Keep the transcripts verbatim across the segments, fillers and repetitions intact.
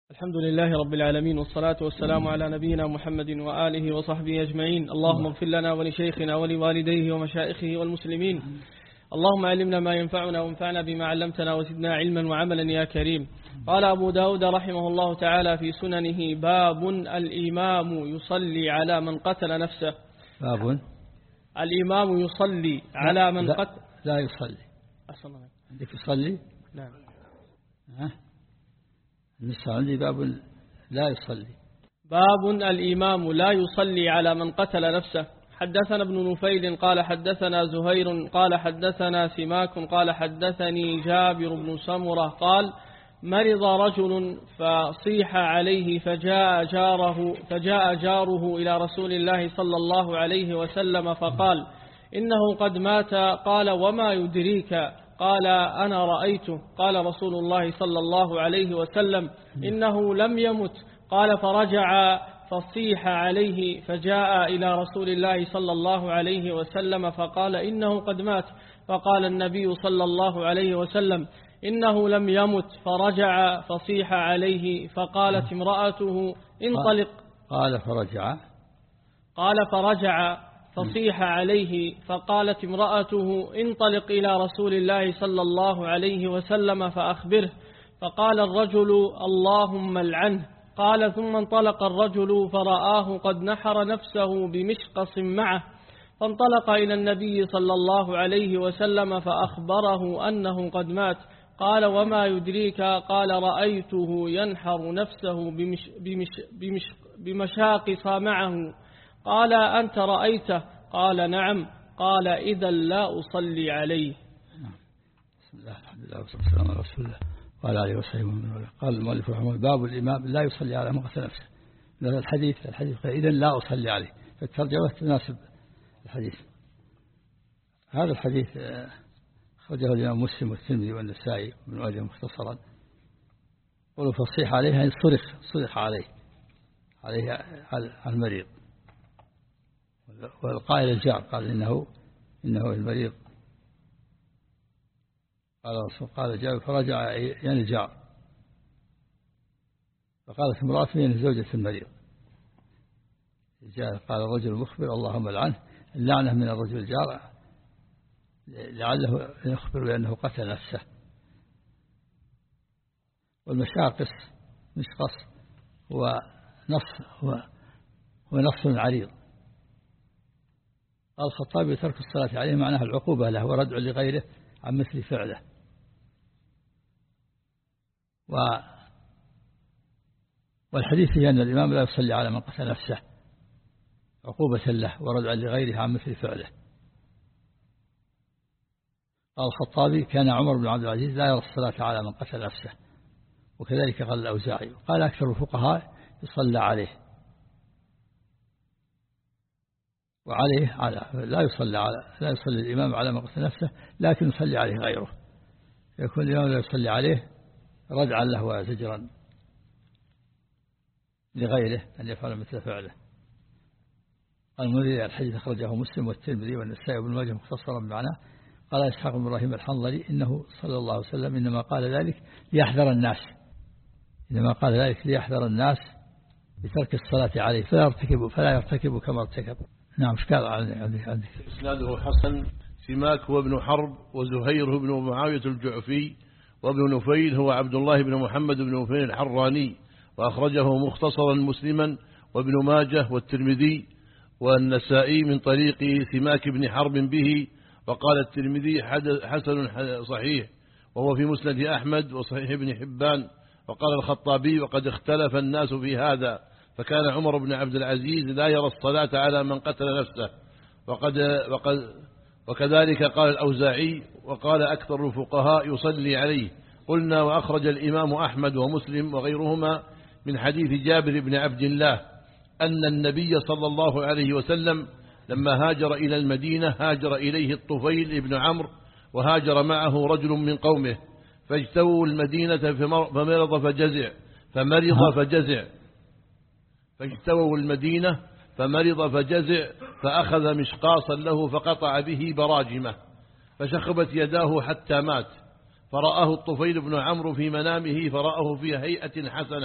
الحمد لله رب العالمين، والصلاة والسلام على نبينا محمد وآله وصحبه أجمعين. اللهم اغفر لنا ولشيخنا ولوالديه ومشائخه والمسلمين. اللهم علمنا ما ينفعنا وانفعنا بما علمتنا وزدنا علما وعملا يا كريم. قال أبو داود رحمه الله تعالى في سننه: باب الإمام يصلي على من قتل نفسه. باب الإمام يصلي على من لا قتل لا يصلي. أصلا عندك يصلي؟ نعم. ها النساء عندي باب لا يصلي. باب الإمام لا يصلي على من قتل نفسه. حدثنا ابن نفيل قال حدثنا زهير قال حدثنا سماك قال حدثني جابر بن سمرة قال: مرض رجل فصيح عليه فجاء جاره فجاء جاره إلى رسول الله صلى الله عليه وسلم فقال: إنه قد مات. قال: وما يدريك؟ قال: أنا رأيته. قال رسول الله صلى الله عليه وسلم: إنه لم يمت. قال: فرجع فصيح عليه فجاء إلى رسول الله صلى الله عليه وسلم فقال: إنه قد مات. فقال النبي صلى الله عليه وسلم: إنه لم يمت. فرجع فصيح عليه فقالت امرأته: انطلق. قال فرجع قال فرجع فصيح عليه فقالت امرأته: انطلق إلى رسول الله صلى الله عليه وسلم فأخبره. فقال الرجل: اللهم العنه. قال: ثم انطلق الرجل فرآه قد نحر نفسه بمشقص معه، فانطلق إلى النبي صلى الله عليه وسلم فأخبره أنه قد مات. قال: وما يدريك؟ قال: رأيته ينحر نفسه بمش بمش بمش بمشاقص معه. قال: أنت رأيته؟ قال: نعم. قال: إذا لا أصلي عليه. بسم الله الحمد لله والصلاة والسلام على رسول الله وعلى آله وصحبه ومن. قال المؤلف رحمه الله: باب الإمام لا يصلي على من قتل نفسه. هذا الحديث الحديث إذا لا أصلي عليه، فالترجمة تناسب الحديث. هذا الحديث خرجه الإمام مسلم والترمذي والنسائي وابن ماجه مختصرا. قالوا فصيح عليه يعني صرخ صرخ عليه عليه على المريض، والقائل الجار قال إنه إنه المريض. قال الرسول قال جاء فرجع يعني الجار، فقالت امرأته يعني زوجة المريض. جاء قال الرجل المخبر: اللهم العنه. اللعنة من الرجل الجار لعله يخبر بأنه قتل نفسه. والمشاقص مشقص هو نص هو هو نص عريض. قال الخطابي: ترك الصلاة عليه معناها العقوبة له وردع لغيره عن مثل فعله. و والحديث هي أن الإمام لا يصلي على من قتل نفسه عقوبة له وردع لغيره عن مثل فعله. قال الخطابي: كان عمر بن عبد العزيز لا يرى الصلاة على من قتل نفسه، وكذلك قال الأوزاعي. قال أكثر الفقهاء يصلى عليه، وعليه على لا يصلى على لا يصلي الإمام على من قتل نفسه، لكن يصلي عليه غيره. يكون الإمام لا يصلي عليه ردعا له وزجرا لغيره أن يفعل مثل فعله. قال المنذري: الحديث أخرجه مسلم والترمذي والنسائي وابن ماجه مختصرا بمعناه. قال إسحاق بن إبراهيم الحنظلي: إنه صلى الله عليه وسلم إنما قال ذلك ليحذر الناس إنما قال ذلك ليحذر الناس بترك الصلاة عليه فلا يرتكبوا فلا يرتكبوا كما ارتكبوا. نعم. إيش قال عندك عندك إسناده حسن. سماك هو ابن حرب، وزهير بن معاوية الجعفي، وابن نفيل هو عبد الله بن محمد بن نفيل الحراني، وأخرجه مختصرا مسلما وابن ماجه والترمذي والنسائي من طريق سماك بن حرب به. وقال الترمذي: حسن صحيح، وهو في مسند أحمد وصحيح ابن حبان. وقال الخطابي: وقد اختلف الناس في هذا، فكان عمر بن عبد العزيز لا يرى الصلاة على من قتل نفسه، وقد وقد وكذلك قال الأوزاعي. وقال أكثر الفقهاء يصلي عليه. قلنا: وأخرج الإمام أحمد ومسلم وغيرهما من حديث جابر بن عبد الله أن النبي صلى الله عليه وسلم لما هاجر إلى المدينة هاجر إليه الطفيل بن عمرو، وهاجر معه رجل من قومه، فاجتووا المدينة فمرض فجزع فمرض فجزع فاجتووا المدينة فمرض فجزع فأخذ مشقاصا له فقطع به براجمه، فشخبت يداه حتى مات. فرآه الطفيل بن عمرو في منامه فرآه في هيئة حسنة،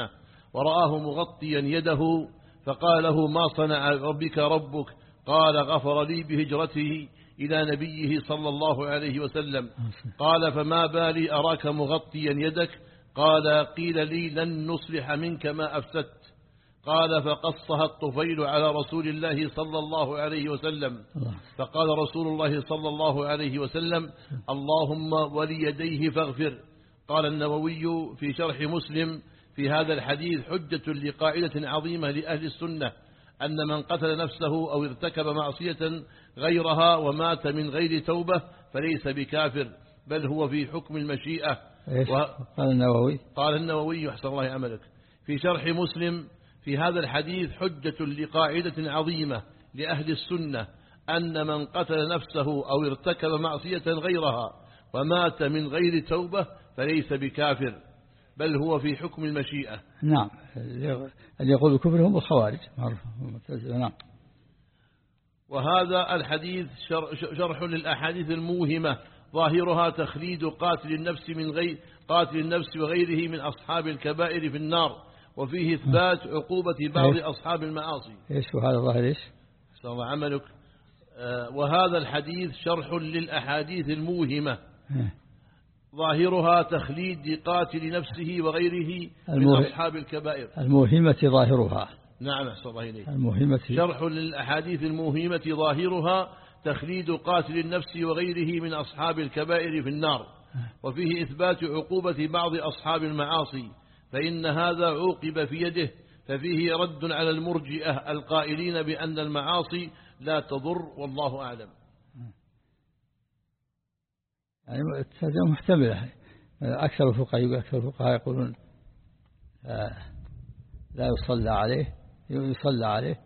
ورآه مغطيا يده فقال له ما صنع ربك ربك؟ قال غفر لي بهجرته إلى نبيه صلى الله عليه وسلم. قال فما بالي أراك مغطيا يدك؟ قال قيل لي لن نصلح منك ما أفسدت. قال فقصها الطفيل على رسول الله صلى الله عليه وسلم فقال رسول الله صلى الله عليه وسلم اللهم وليديه فاغفر. قال النووي في شرح مسلم في هذا الحديث حجة لقاعدة عظيمة لأهل السنة أن من قتل نفسه أو ارتكب معصية غيرها ومات من غير توبة فليس بكافر بل هو في حكم المشيئة. و... قال النووي قال النووي أحسن الله عملك في شرح مسلم في هذا الحديث حجة لقاعدة عظيمة لأهل السنة أن من قتل نفسه أو ارتكب معصية غيرها ومات من غير توبة فليس بكافر بل هو في حكم المشيئة. نعم اللي يقول بكفر هم الخوارج. نعم. وهذا الحديث شرح للأحاديث الموهمة ظاهرها تخليد قاتل النفس من غير قاتل النفس وغيره من أصحاب الكبائر في النار وفيه إثبات عقوبة بعض أصحاب المعاصي. إيش وهذا ظاهر إيش؟ صلى الله عملك. آه وهذا الحديث شرح للأحاديث الموهمة ظاهرها تخليد قاتل نفسه وغيره من أصحاب الكبائر. الموهمة ظاهرها. نعم أحسن الله إليه. الموهمة شرح للأحاديث الموهمة ظاهرها تخليد قاتل النفس وغيره من أصحاب الكبائر في النار وفيه إثبات عقوبة بعض أصحاب المعاصي فإن هذا عوقب في يده ففيه رد على المرجئة القائلين بأن المعاصي لا تضر والله أعلم. يعني الترجمة محتملة. أكثر الفقهاء أكثر الفقهاء يقولون لا يصلى عليه يصلى عليه.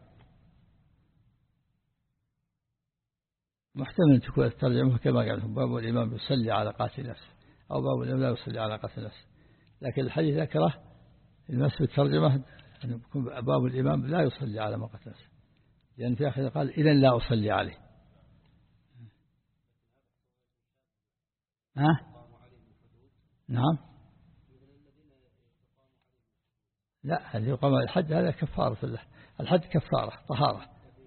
محتمل أن تكون الترجمة كما قالوا باب الإمام يصلي على قاتل نفسه أو باب الإمام لا يصلي على قاتل نفسه. لكن الحديث ذكره المس بالترجمة أن يكون باب الإمام لا يصلي على ما قتل نفسه لأن في آخر قال إذن لا أصلي عليه. ها؟ نعم. لا اللي يقام الحد هذا كفارة الله. الحد كفارة طهارة.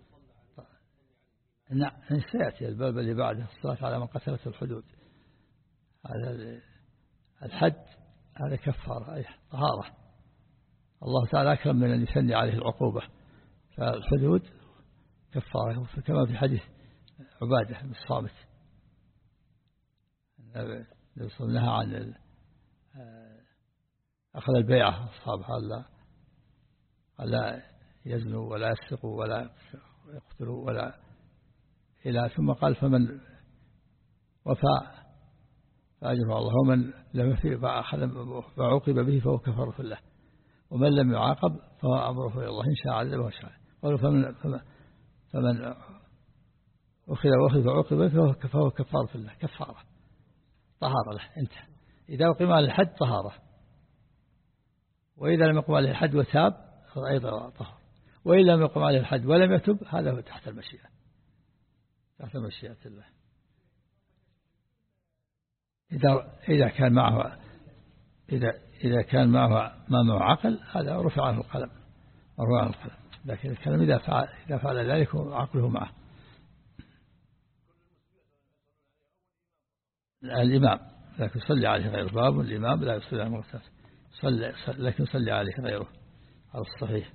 نعم سيأتي الباب اللي بعده الصلاة على من قتلت الحدود. هذا الحد هذا كفارة أي طهارة. الله تعالى أكرم من أن يسني عليه العقوبة فالحدود كفارة كما في حديث عبادة بن الصامت نهى عن أخذ البيعة أصحابها لا لا يزنوا ولا يسرقوا ولا يقتلوا ولا إلى ثم قال فمن وفى فأجره الله ومن لم يفي فعوقب به فهو كفارة له ومن لم يعاقب فهو أمره إلى الله إن شاء عذبه وشاء. قالوا فمن فمن أخذ وأخذ فعوقب فهو كفارة له كفارة طهارة له أنت إذا أقيم على الحد طهارة وإذا لم يقم عليه الحد وتاب أيضا طهر وإن لم يقم عليه الحد ولم يتب هذا هو تحت المشيئة تحت مشيئة الله. إذا إذا كان معه إذا إذا كان معه ما معه عقل هذا رفع عنه القلم رفع عنه القلم. لكن الكلام إذا فعل إذا فعل ذلك عقله معه. الإمام لكن صلي عليه غيره باب الإمام لا يصلي على المغتسل صلي لكن صلي عليه غيره على الصحيح.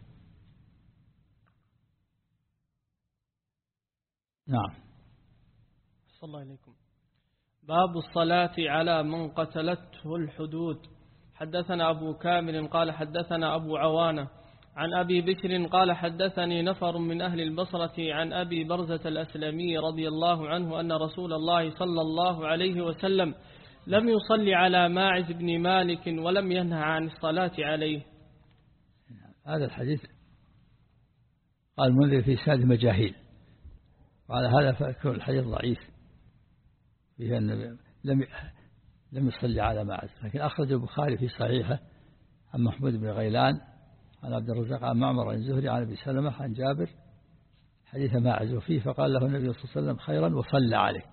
نعم. صلى الله عليكم. باب الصلاة على من قتلته الحدود. حدثنا أبو كامل قال حدثنا أبو عوانة عن أبي بكر قال حدثني نفر من أهل البصرة عن أبي برزة الأسلمي رضي الله عنه أن رسول الله صلى الله عليه وسلم لم يصلي على ماعز بن مالك ولم ينهى عن الصلاة عليه. هذا الحديث قال المنذر في ساد مجاهيل وعلى هذا فيكون الحديث ضعيف فيه أن لم لم يصلي على ماعز. لكن أخرج البخاري في صحيحه عن محمود بن غيلان عن عبد الرزاق عن معمر عن الزهري عن أبي سلمة عن جابر حديث ماعز وفيه فقال له النبي صلى الله عليه وسلم خيرا وصلى عليه.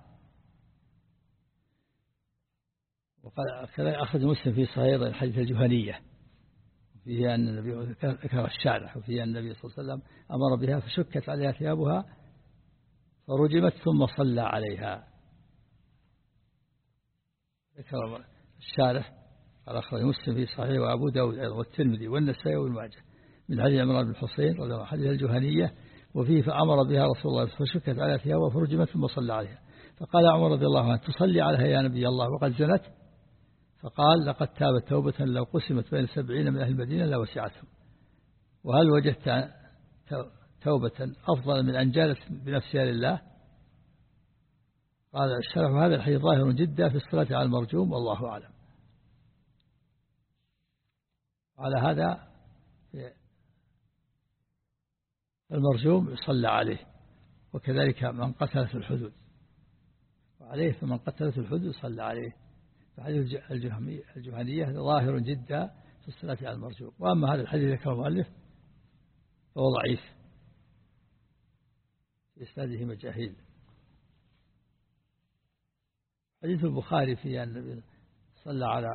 وقال كذا أخرج مسلم في صحيح حديث الجهنية وفيه أن النبي ذكر الشارح، وفيه أن النبي صلى الله عليه وسلم أمر بها فشكت عليها ثيابها فرجمت ثم صلى عليها. ذكر الشارح قال أخرج مسلم في صحيح وأبو داود والترمذي والنسائي وابن ماجه من حديث عمران بن الحصين رضي الله عنه حديث الجهنية، وفيه فأمر بها رسول الله فشكت على ثيابها فرجمت ثم صلى عليها. فقال عمر رضي الله عنه تصلي عليها يا نبي الله وقد زنت؟ فقال لقد تابت توبة لو قسمت بين سبعين من أهل المدينة لوسعتهم. وهل وجدت توبة أفضل من أن جالت بنفسها لله؟ قال الشرح هذا الحديث ظاهر جدا في الصلاة على المرجوم والله أعلم. على هذا المرجوم يصلى عليه، وكذلك من قتل في الحدود، وعليه فمن قتل في الحدود يصلى عليه. فحديث الجهنية ظاهر جدا في الصلاة على المرجوم. وأما هذا الحديث ذكره المؤلف فهو ضعيف في إسناده مجاهيل. حديث البخاري في أن النبي صلى على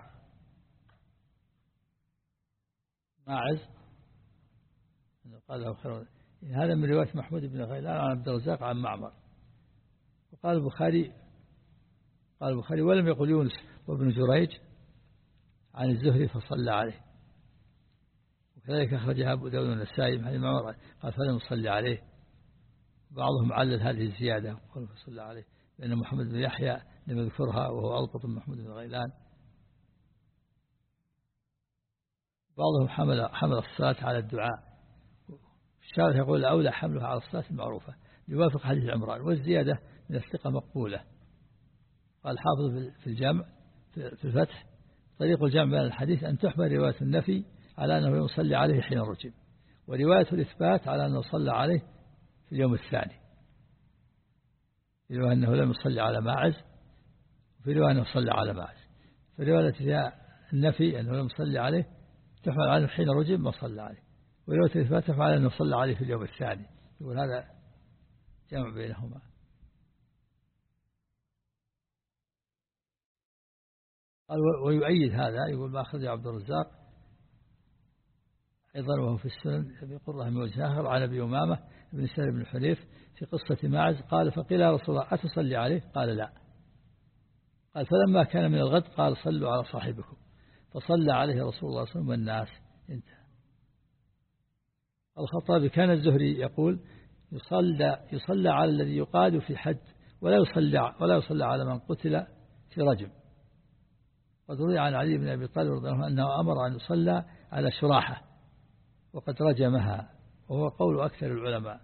ماعز قال له خير، هذا من رواية محمود بن غيلان عن عبد الرزاق عن معمر. وقال البخاري قال البخاري ولم يقل يونس وابن جريج عن الزهري فصلى عليه. وكذلك أخرجها أبو داود والنسائي من حديث معمر قال فلم يصلي عليه. بعضهم علل هذه الزيادة وقال فصلى عليه لأن محمد بن يحيى لم يذكرها وهو أضبط من محمود بن غيلان. بعضهم حمل حمل الصلاة على الدعاء، الشارح يقول الأولى حملها على الصلاة المعروفة يوافق حديث عمران، والزيادة من الثقة مقبولة. قال حافظ في الجامع في الفتح طريق الجامع بين الحديث أن تحمل رواية النفي على أنه يصلي عليه حين رجم، ورواية الإثبات على أنه صلى عليه في اليوم الثاني، في رواية أنه لم يصلي على ماعز، وفي رواية أنه صلى على ماعز. في رواية فيها النفي أنه لم يصلي عليه تحمل على حين رجم ما صلى عليه، ورواية الإثبات تحمل على أنه صلى عليه في اليوم الثاني. يقول هذا جمع بينهما. قال ويؤيد هذا يقول ما أخرج عبد الرزاق أيضا وهو في السنن أبي قرة من وجه آخر عن أبي أمامة بن سهل بن حنيف في قصة ماعز قال فقيل يا رسول الله أتصلي عليه؟ قال لا. قال فلما كان من الغد قال صلوا على صاحبكم، فصلى عليه رسول الله صلى الله عليه وسلم والناس. انتهى. الخطابي كان الزهري يقول يصلى يصلى على الذي يقاد في حد ولا يصلى ولا يصلى على من قتل في رجم. قد روي عن علي بن أبي طالب رضي الله عنه أنه أمر أن يصلى على شراحة وقد رجمها، وهو قول أكثر العلماء.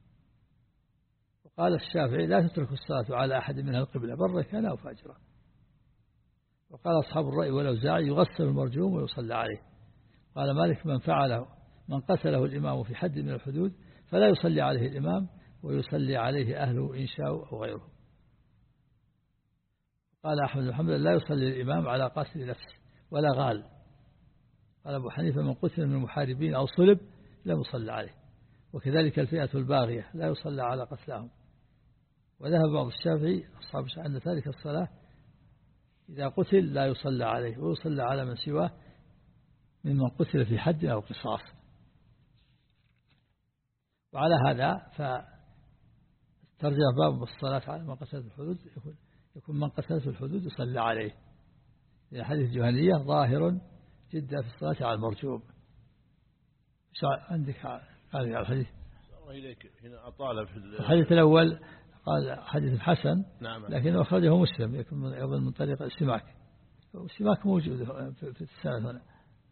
وقال الشافعي لا تترك الصلاة على أحد منها القبلة برا كان أو فاجرا. وقال أصحاب الرأي والأوزاعي يغسل المرجوم ويصلى عليه. قال مالك من فعله من قتله الإمام في حد من الحدود فلا يصلي عليه الإمام ويصلي عليه أهله إن شاءوا أو غيره. قال أحمد بن حنبل لا يصلي الإمام على قاتل نفسه ولا غال. قال أبو حنيفة من قتل من المحاربين أو صلب لا يصلى عليه، وكذلك الفئة الباغية لا يصلى على قتلهم. وذهب بعض الشافعي أصحاب أن ذلك الصلاة إذا قتل لا يصلى عليه ويصلى على من سواه ممن قتل في حد أو قصاص. وعلى هذا فترجع باب الصلاة على من قتل في الحدود يكون, يكون من قتل في الحدود يصلى عليه، لأن حديث الجهنية ظاهر جدا في الصلاة على المرجوم. عندك هذا الحديث هنا أطال في الحديث الأول قال حديث حسن نعم. لكنه أخرجه مسلم يكون من, من طريق السماك، والسماك موجود في السند هنا.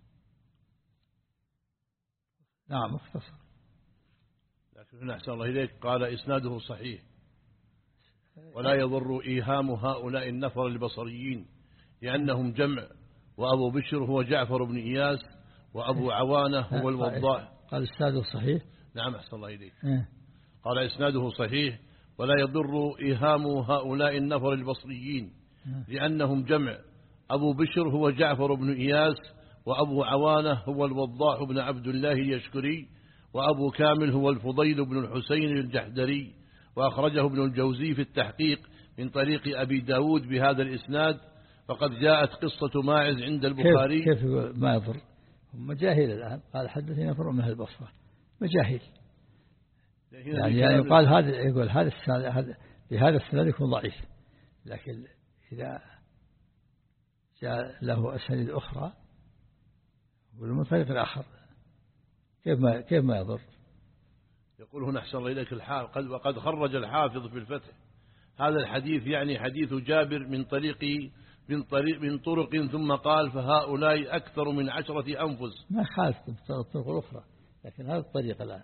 نعم مختصر. لكن هنا أحسن الله إليك قال إسناده صحيح ولا يضر إيهام هؤلاء النفر البصريين لأنهم جمع، وأبو بشر هو جعفر بن إياس، وأبو عوانة هو الوضاح. قال إسناده صحيح. نعم أحسن الله إليك. قال إسناده صحيح ولا يضر إيهام هؤلاء النفر البصريين لأنهم جمع، أبو بشر هو جعفر بن إياس، وأبو عوانة هو الوضاح بن عبد الله اليشكري، وأبو كامل هو الفضيل بن الحسين الجحدري. وأخرجه ابن الجوزي في التحقيق من طريق أبي داود بهذا الإسناد. فقد جاءت قصة ماعز عند البخاري. كيف, كيف ما يضر هم مجاهيل الآن. قال حدثني نفر من أهل البصرة مجاهيل، يعني, يعني يقال هذا يقول هذا السند هذا بهذا السند يكون ضعيف، لكن إذا جاء له أسانيد أخرى ومن طريق الآخر كيف ما كيف ما يضر. يقول هنا أحسن الله إليك الحافظ وقد خرج الحافظ في الفتح هذا الحديث، يعني حديث جابر من طريق من طريق من طرق، ثم قال فهؤلاء أكثر من عشرة أنفس. ما خالف الطرق الأخرى، لكن هذا الطريق الآن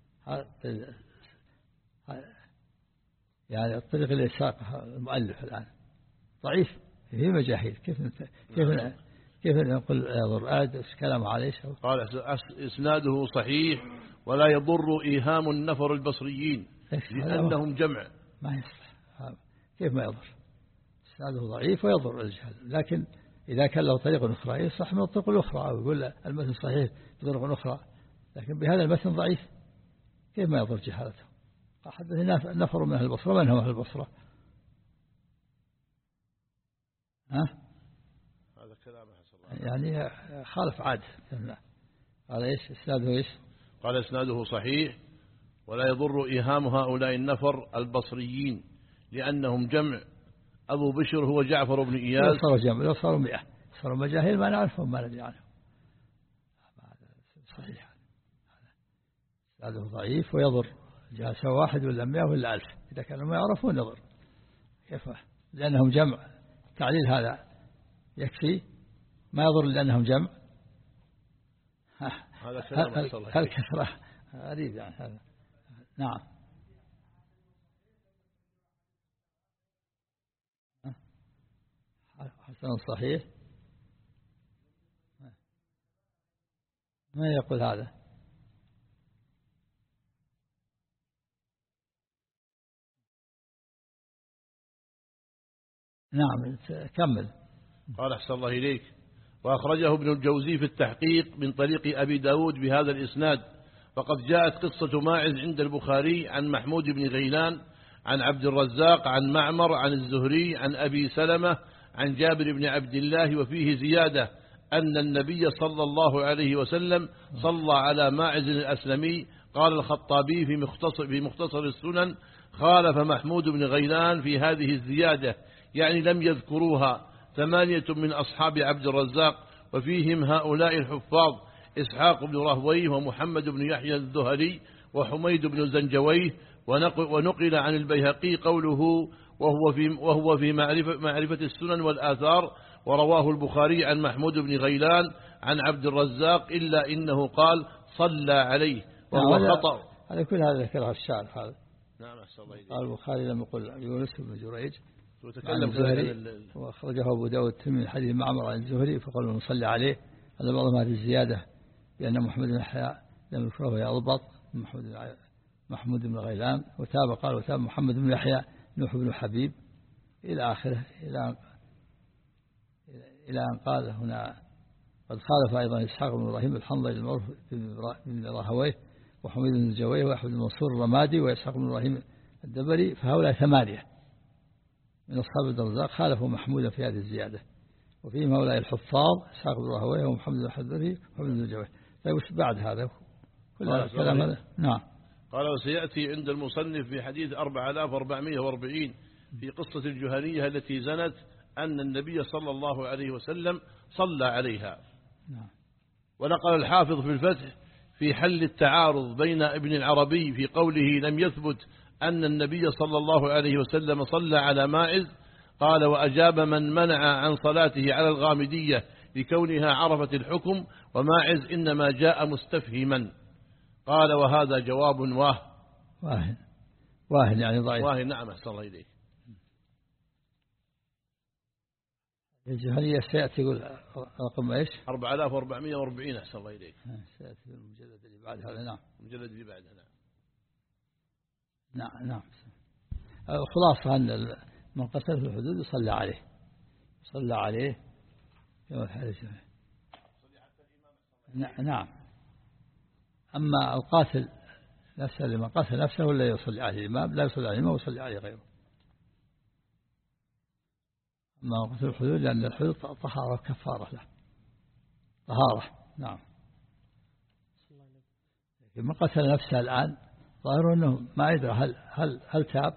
يعني الطريق اللي ساقها المؤلف الآن ضعيف، هي مجاهيل. كيف كيف كيف نقول يضر؟ آد كلام عليه. قال إسناده صحيح ولا يضر إيهام النفر البصريين لأنهم جمع. ما يصلح، كيف ما يضر؟ إسناده ضعيف ويضر الجهل، لكن إذا كان له طريق أخرى يصح من الطرق الأخرى، أو يقول المتن صحيح بطرق أخرى، لكن بهذا المتن ضعيف كيف ما يضر جهالته. حدثني نفر من أهل البصرة. من هو أهل البصرة؟ ها؟ هذا كلام يعني خالف عاد. قال إيش إسناده إيش؟ قال إسناده صحيح ولا يضر إيهام هؤلاء النفر البصريين لأنهم جمع. أبو بشر هو جعفر بن إياس. لو صاروا جمع لو صاروا مئة صاروا مجاهيل ما نعرفهم ما ندري عنهم. صحيح هذا ضعيف ويضر جالس واحد ولا مئة ولا ألف، إذا كانوا ما يعرفون يضر. كيف؟ لأنهم جمع. تعليل هذا يكفي، ما يضر لأنهم جمع. هذا كلام هل كثرة غريب يعني هذا. نعم. حسن صحيح ما يقول هذا. نعم كمل. قال أحسن الله إليك وأخرجه ابن الجوزي في التحقيق من طريق أبي داود بهذا الإسناد. فقد جاءت قصة ماعز عند البخاري عن محمود بن غيلان عن عبد الرزاق عن معمر عن الزهري عن أبي سلمة عن جابر بن عبد الله، وفيه زيادة أن النبي صلى الله عليه وسلم صلى على ماعز الأسلمي. قال الخطابي في مختصر, في مختصر السنن خالف محمود بن غيلان في هذه الزيادة، يعني لم يذكروها ثمانية من أصحاب عبد الرزاق، وفيهم هؤلاء الحفاظ إسحاق بن راهويه ومحمد بن يحيى الذهلي وحميد بن زنجويه. ونقل عن البيهقي قوله وهو في, وهو في معرفة, معرفة السنن والآثار، ورواه البخاري عن محمود بن غيلان عن عبد الرزاق إلا إنه قال صلى عليه وهو نعم خطأ. هذا كل هذا ذكرها الشعر هذا. نعم أحسن الله إليك. قال البخاري لم يقل يونس بن جريج وتكلم الزهري، وأخرجه أبو داود من حديث معمر عن الزهري فقال نصلي عليه. هذا بعض هذه الزيادة بأن محمد بن يحيى لم يذكره يضبط محمود محمود بن غيلان، وتاب قال وتاب محمد بن يحيى نوح بن حبيب إلى آخره، إلى إلى أن قال هنا قد خالف أيضا إسحاق بن إبراهيم الحنظلي المعروف بن راهويه وحميد بن زنجويه وأحمد بن منصور الرمادي وإسحاق بن إبراهيم الدبري، فهؤلاء ثمانية من أصحاب عبد الرزاق خالفوا محمودا في هذه الزيادة، وفيهم هؤلاء الحفاظ إسحاق بن راهويه ومحمد بن الحذري وحميد بن زنجويه. طيب وش بعد هذا؟ كل هذا الكلام هذا. نعم. قال وسيأتي عند المصنف في حديث أربعة آلاف وأربعمائة وأربعين في قصة الجهنية التي زنت أن النبي صلى الله عليه وسلم صلى عليها. نعم. ونقل الحافظ في الفتح في حل التعارض بين ابن العربي في قوله لم يثبت أن النبي صلى الله عليه وسلم صلى على ماعز، قال وأجاب من منع عن صلاته على الغامدية لكونها عرفت الحكم، وماعز إنما جاء مستفهما. قال وهذا جواب واه واهن واهن يعني ضعيف. واهن. نعم أحسن الله إليك. الجهنية سيأتي يقول رقم إيش؟ أربعة آلاف وأربعمائة وأربعين أحسن الله إليك. سيأتي المجلد اللي بعد هذا. نعم المجلد اللي بعد هذا. نعم نعم. الخلاصة أن من قتل في الحدود يصلى عليه صلى عليه كما الحديث. نعم. أما القاتل نفسه لما قتل نفسه ولا يصلي عليه الإمام، لا يصلي عليه الإمام ويصلي عليه غيره. أما قتل الحدود لأن الحدود طهارة كفارة له طهارة. نعم. من قتل نفسه الآن ظاهر أنه ما يدري هل هل هل تاب.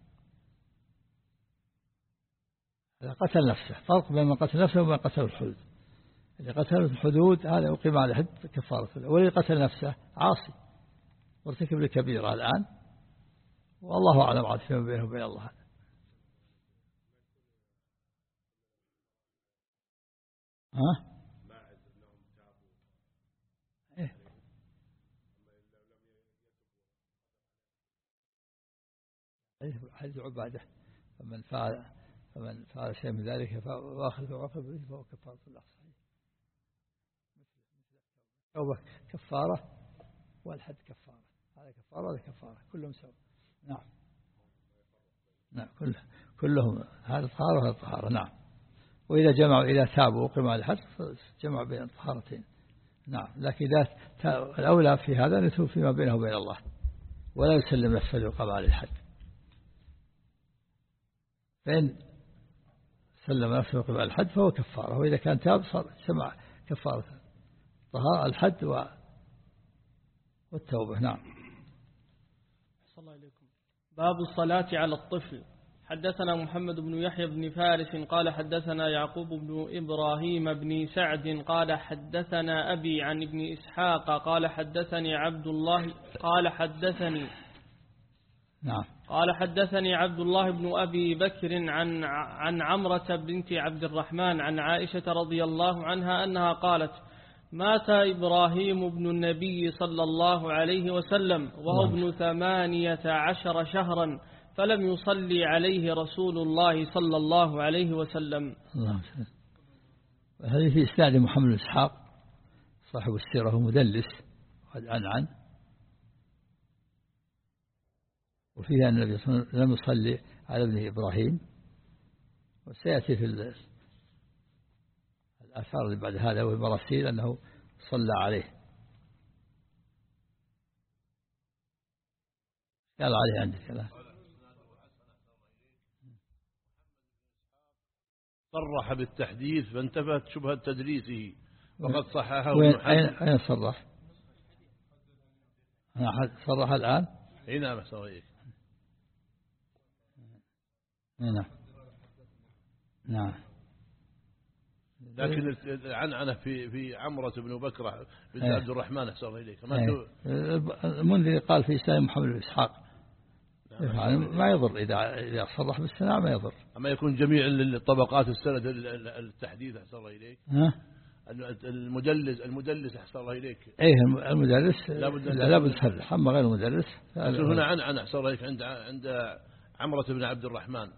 قتل نفسه، فرق بين من قتل نفسه ومن قتل الحدود. اللي قتل الحدود هذا يقيم على حد كفارة، واللي قتل نفسه عاصي وارتكب الكبيرة الآن، والله أعلم عاد فيما بينه وبين الله. ها؟ إيه؟ حديث عبادة فمن فعل فمن فعل شيء من ذلك فأخذ وعقب به فهو كفارة الله. صحيح. توبة كفارة والحد كفارة، هذا كفارة وهذا كفارة، كلهم سوا. نعم نعم كل كلهم هذا طهارة وهذا طهارة. نعم. وإذا جمعوا إذا تابوا وقيموا على الحد جمعوا بين الطهارتين. نعم. لكن إذا الأولى في هذا يتوب فيما بينه وبين الله ولا يسلم نفسه ليقام على الحد. فإن سلم نفسه وقيم على الحد فهو كفارة، وإذا كان تاب صار سمع كفارة طهارة الحد والتوبة. نعم. صلى الله عليكم. باب الصلاة على الطفل. حدثنا محمد بن يحيى بن فارس قال حدثنا يعقوب بن إبراهيم بن سعد قال حدثنا أبي عن ابن إسحاق قال حدثني عبد الله قال حدثني نعم قال حدثني عبد الله بن أبي بكر عن عن عمرة بنت عبد الرحمن عن عائشة رضي الله عنها أنها قالت مات إبراهيم بن النبي صلى الله عليه وسلم وهو ابن ثمانية عشر شهرا فلم يصلي عليه رسول الله صلى الله عليه وسلم. هذه في إسناد محمد بن إسحاق صاحب السيرة هو مدلس عن عن وفيها أن النبي صلى الله عليه وسلم لم يصلي على ابن إبراهيم، وسيأتي في الآثار اللي بعد هذا والمراسيل أنه صلى عليه قال عليه عندك لا صرح بالتحديث فانتفت شبهة تدريسه وقد صححه ابن حزم. أين صرح؟ صرح الآن؟ اي نعم صحيح. نعم نعم. لكن العنعنة في في عمرة بن بكر بن عبد الرحمن أحسن الله إليك. المنذر قال في إسلام محمد بن إسحاق يعني ما يضر إذا إذا صرح بالسنة ما يضر. أما يكون جميع الطبقات السند التحديث أحسن الله إليك. المدلس المدلس أحسن الله إليك. إيه المدلس لا بد يصرح، أما غير المدلس هنا عن عن أحسن الله إليك عند عند عمرة بن عبد الرحمن.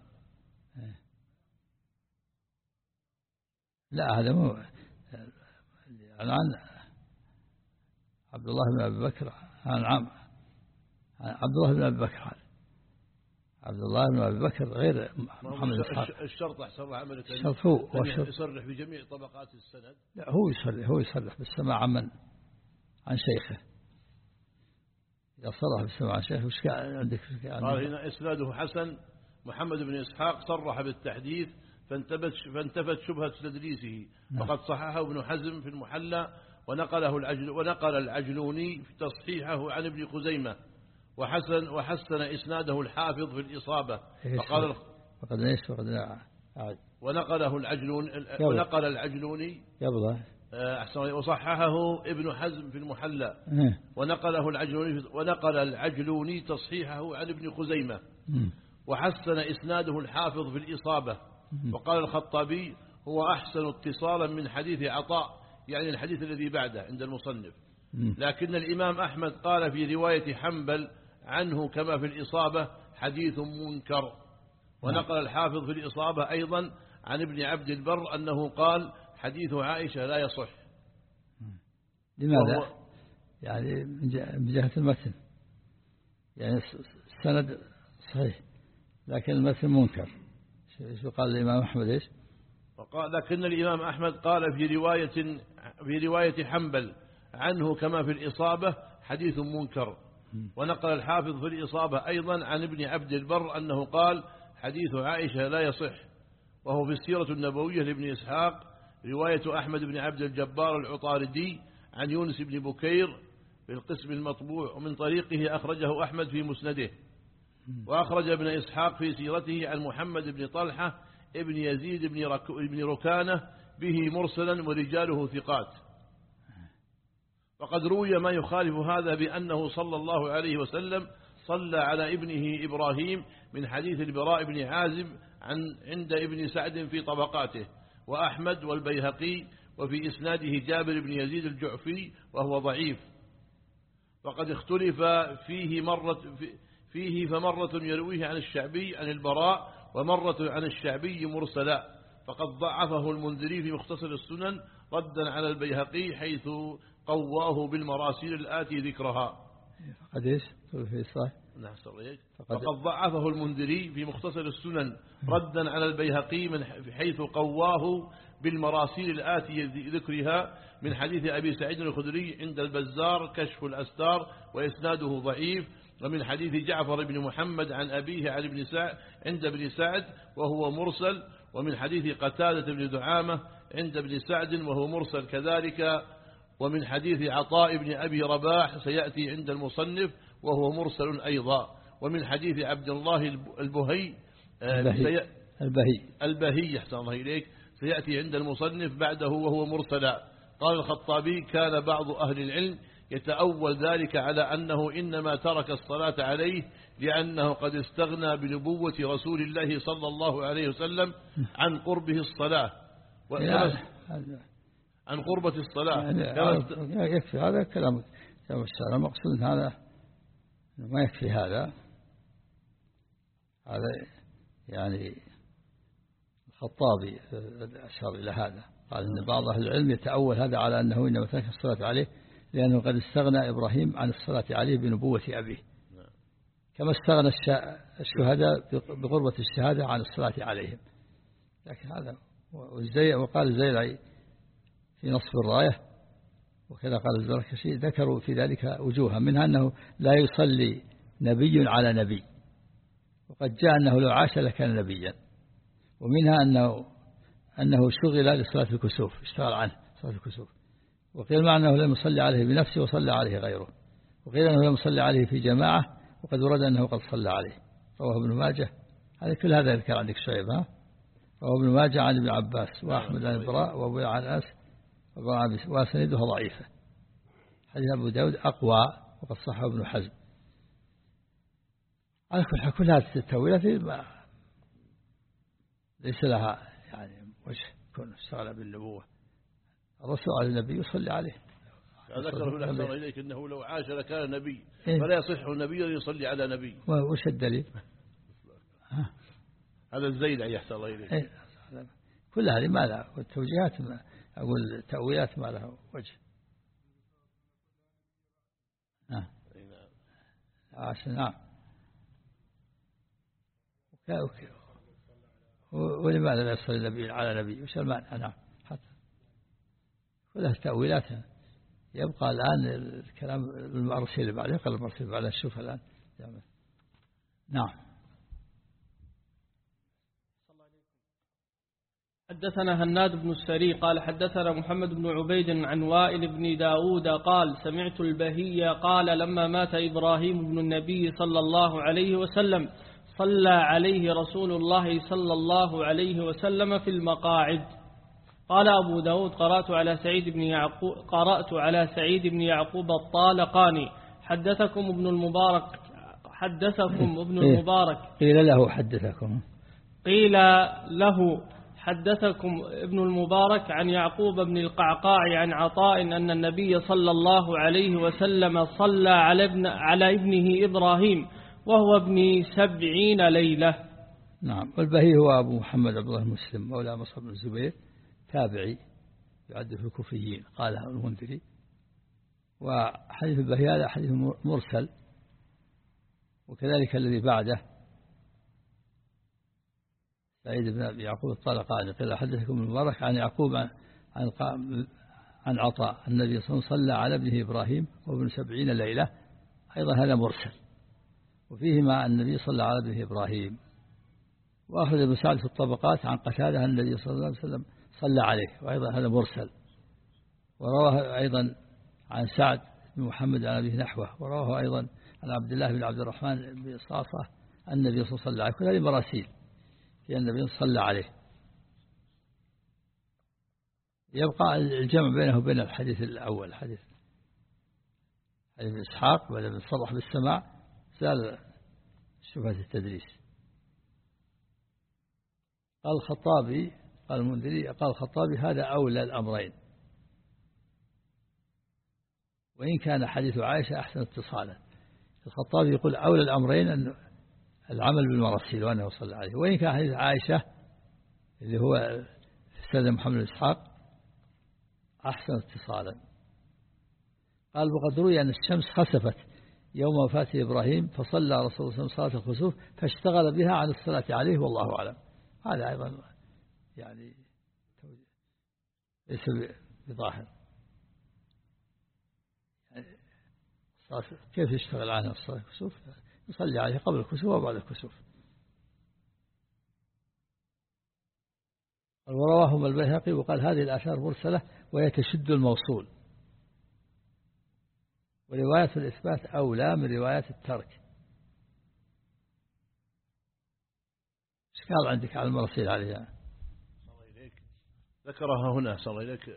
لا هذا مو عن عبد الله بن أبي بكر عن عم عبد الله بن أبي بكر عبد الله بن أبي بكر غير محمد إسحاق. الشرط أحسن الله عملك الشرط هو يصرح بجميع طبقات السند. لا هو يصرح هو يصرح بالسماع عن من عن شيخه. إذا صرح بالسماع عن شيخه وش عندك؟ قال هنا إسناده حسن محمد بن إسحاق صرح بالتحديث فانتفت فانتفت شبهة تدريسه وقد صححه ابن حزم في المحلى ونقله العجل ونقل العجلوني في تصحيحه عن ابن خزيمة وحسن وحسن إسناده الحافظ في الإصابة فقال وقد ليس وقد ونقله العجلون ونقل العجلوني يبغى أحسن وصححه ابن حزم في المحلى ونقله العجلوني ونقل العجلوني تصحيحه عن ابن خزيمة وحسن إسناده الحافظ في الإصابة وقال الخطابي هو أحسن اتصالا من حديث عطاء يعني الحديث الذي بعده عند المصنف. لكن الإمام أحمد قال في رواية حنبل عنه كما في الإصابة حديث منكر. ونقل الحافظ في الإصابة أيضا عن ابن عبد البر أنه قال حديث عائشة لا يصح. لماذا؟ يعني من جهة المتن يعني السند صحيح لكن المتن منكر. شو قال الإمام أحمد إيش؟ وقال لكن الإمام أحمد قال في رواية في رواية حنبل عنه كما في الإصابة حديث منكر. ونقل الحافظ في الإصابة أيضا عن ابن عبد البر أنه قال حديث عائشة لا يصح. وهو في السيرة النبوية لابن إسحاق رواية أحمد بن عبد الجبار العطاردي عن يونس بن بكير في القسم المطبوع، ومن طريقه أخرجه أحمد في مسنده، وأخرج ابن إسحاق في سيرته عن محمد بن طلحة ابن يزيد بن ركانة به مرسلا ورجاله ثقات. وقد روي ما يخالف هذا بأنه صلى الله عليه وسلم صلى على ابنه إبراهيم من حديث البراء بن عازب عن عند ابن سعد في طبقاته وأحمد والبيهقي، وفي إسناده جابر بن يزيد الجعفي وهو ضعيف. وقد اختلف فيه مرة فيه فمرة يرويه عن الشعبي عن البراء، ومرة عن الشعبي مرسلا، فقد ضعفه المنذري في مختصر السنن ردا على البيهقي حيث قواه بالمراسيل الآتي ذكرها. فقد ايش في صحيح نعم فقد ضعفه المنذري في مختصر السنن ردا على البيهقي من حيث قواه بالمراسيل الآتي ذكرها من حديث أبي سعيد الخدري عند البزار كشف الأستار وإسناده ضعيف، ومن حديث جعفر بن محمد عن أبيه عن ابن سعد عند ابن سعد وهو مرسل، ومن حديث قتادة بن دعامة عند ابن سعد وهو مرسل كذلك، ومن حديث عطاء بن أبي رباح سيأتي عند المصنف وهو مرسل أيضا، ومن حديث عبد الله البهي البهي البهي, البهي يحسن الله إليك سيأتي عند المصنف بعده وهو مرسلا. قال الخطابي: كان بعض أهل العلم يتأول ذلك على أنه إنما ترك الصلاة عليه لأنه قد استغنى بنبوة رسول الله صلى الله عليه وسلم عن قربه الصلاة عن قربة الصلاة. يعني يكفي هذا كلام الشارع، مقصود هذا ما يكفي هذا هذا يعني الخطابي أشار إلى هذا، قال إن بعض أهل العلم يتأول هذا على أنه إنما ترك الصلاة عليه لأنه قد استغنى إبراهيم عن الصلاة عليه بنبوة أبيه، كما استغنى الشهداء بقربة الشهادة عن الصلاة عليهم. لكن هذا وقال الزيلعي في نصف الراية وكذا قال الزركشي ذكروا في ذلك وجوها، منها أنه لا يصلي نبي على نبي، وقد جاء أنه لو عاش لكان نبيا، ومنها أنه أنه شغل لصلاة الكسوف اشتغل عنه صلاة الكسوف، وقيل مع أنه لم يصلي عليه بنفسه وصلى عليه غيره، وقيل أنه لم يصلي عليه في جماعة وقد ورد أنه قد صلى عليه. رواه ابن ماجه. هذا كل هذا يذكر عندك شعيب ها رواه ابن ماجه عن ابن عباس وأحمد عن البراء وأبو عن أنس وسندها ضعيفة. حديث أبو داود أقوى وقد صحه ابن حزم. على كل هذه التأويلات ليس لها يعني وجه كون اشتغل بالنبوة. الرسول على النبي يصلي عليه. ذكره الأحسن إليك أنه لو عاش لكان نبي فلا يصح النبي أن يصلي على نبي. وش الدليل؟ هذا الزيد أن يحسن الله إليك. كل هذه ما لها، والتوجيهات ما أقول التأويلات ما لها وجه. نعم عشان نعم ولماذا لا يصلي النبي على نبي؟ وش المعنى؟ نعم حتى كلها تأويلات. يبقى الآن الكلام المرسل اللي بعده يقل المرسل اللي بعده نشوف الآن. نعم. حدثنا هناد بن السري قال حدثنا محمد بن عبيد عن وائل بن داود قال سمعت البهي قال لما مات إبراهيم بن النبي صلى الله عليه وسلم صلى عليه رسول الله صلى الله عليه وسلم في المقاعد. قال أبو داود قرأت على سعيد بن يعقوب قرأت على سعيد بن يعقوب الطالقاني حدثكم ابن المبارك حدثكم ابن المبارك قيل له حدثكم قيل له حدثكم ابن المبارك عن يعقوب بن القعقاع عن عطاء أن النبي صلى الله عليه وسلم صلى على ابن على ابنه إبراهيم وهو ابن سبعين ليلة. نعم. والبهي هو أبو محمد عبد الله مسلم مولى مصعب بن الزبير تابعي يعد في الكوفيين قالها المنذري. وحديث البهي هذا حديث مرسل، وكذلك الذي بعده سعيد بن أبي يعقوب الطالقاني قال حدثكم المبارك عن يعقوب عن عن عطاء النبي صلى الله عليه وسلم صلى على ابنه إبراهيم وابن سبعين ليلة، أيضا هذا مرسل. وفيهما النبي صلى على ابنه إبراهيم. وأخذ ابن سعد في الطبقات عن قتادة النبي صلى الله عليه وسلم صلى عليه، وأيضا هذا مرسل. ورواه أيضا عن سعد بن محمد عن أبيه نحوه، ورواه أيضا عن عبد الله بن عبد الرحمن بن صاصة النبي صلى الله عليه وسلم. كل هذه مراسيل في النبي صلى عليه. يبقى الجمع بينه وبين الحديث الأول، حديث حديث إسحاق بدل من صرح بالسماع زال شبهة التدريس. قال الخطابي قال المنذري قال الخطابي هذا أولى الأمرين، وإن كان حديث عائشة أحسن اتصالا. الخطابي يقول أولى الأمرين أن العمل بالمراسيل وأنه صلى عليه، وإن كان حديث عائشة اللي هو سيد محمد بن إسحاق أحسن اتصالا. قال وقد روي أن الشمس خسفت يوم وفاة إبراهيم فصلى رسول الله صلى الله عليه وسلم صلاة الخسوف فاشتغل بها عن الصلاة عليه والله أعلم. هذا أيضا يعني ليس بظاهر، يعني كيف يشتغل عنها الصلاة الكسوف؟ يصلي عليه قبل الكسوف وبعد الكسوف. ورواهم البيهقي وقال هذه الآثار مرسلة وهي تشد الموصول، ورواية الإثبات أولى من رواية الترك. ايش قال عندك على المراسيل عليها؟ ذكرها هنا صلى الله عليك.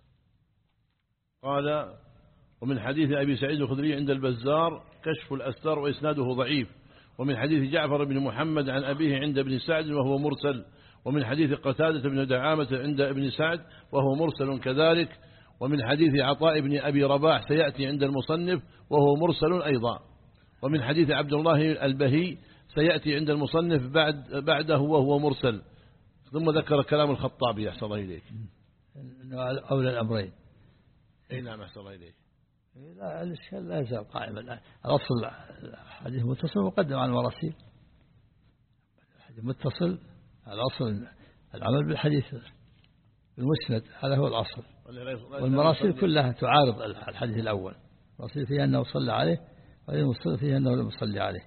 قال ومن حديث أبي سعيد الخدري عند البزار كشف الأستار وإسناده ضعيف، ومن حديث جعفر بن محمد عن أبيه عند ابن سعد وهو مرسل، ومن حديث قتادة بن دعامة عند ابن سعد وهو مرسل كذلك، ومن حديث عطاء بن أبي رباح سيأتي عند المصنف وهو مرسل أيضا، ومن حديث عبد الله البهي سيأتي عند المصنف بعد بعده وهو مرسل. ثم ذكر كلام الخطابي أحسن الله إليك أولى الأمرين. أي نعم أحسن الله إليك. لا الإشكال لا يزال قائما. الأصل الحديث متصل مقدم عن المراسيل. الحديث متصل الأصل العمل بالحديث المسند، هذا هو الأصل. والمراسيل كلها تعارض الحديث الأول. المراسيل فيها أنه صلى عليه، والمرسل فيها أنه لم يصلي عليه.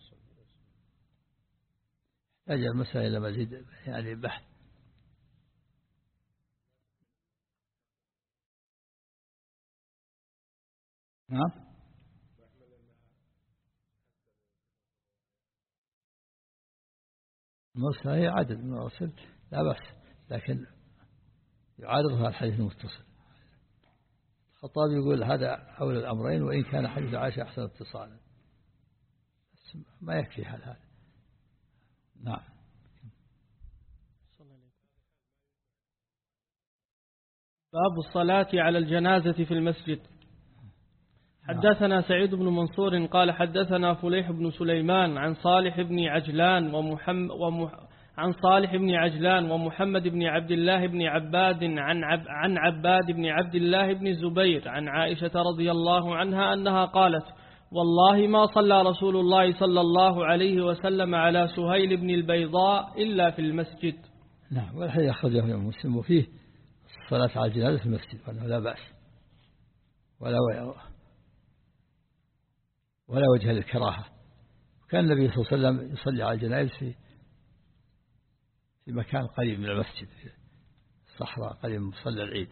يحتاج المسألة إلى مزيد يعني بحث. نعم المرسل هي عدد من المراسيل لا بأس، لكن يعارضها الحديث المتصل. الخطابي يقول هذا أولى الأمرين وإن كان حديث عائشة أحسن اتصالا، ما يكفي حال هذا. نعم. باب الصلاة على الجنازة في المسجد. حدثنا سعيد بن منصور قال حدثنا فليح بن سليمان عن صالح بن عجلان ومحمد ومح عن صالح بن عجلان ومحمد بن عبد الله بن عباد عن عب عن عباد بن عبد الله بن الزبير عن عائشة رضي الله عنها أنها قالت والله ما صلى رسول الله صلى الله عليه وسلم على سهيل بن البيضاء إلا في المسجد. نعم. والحديث أخرجه مسلم وفيه الصلاة على الجنازة في المسجد وأنه لا بأس ولا ولا وجه للكراهة. وكان النبي صلى الله عليه وسلم يصلي على الجنائز في في مكان قريب من المسجد في الصحراء قريب من مصلى العيد.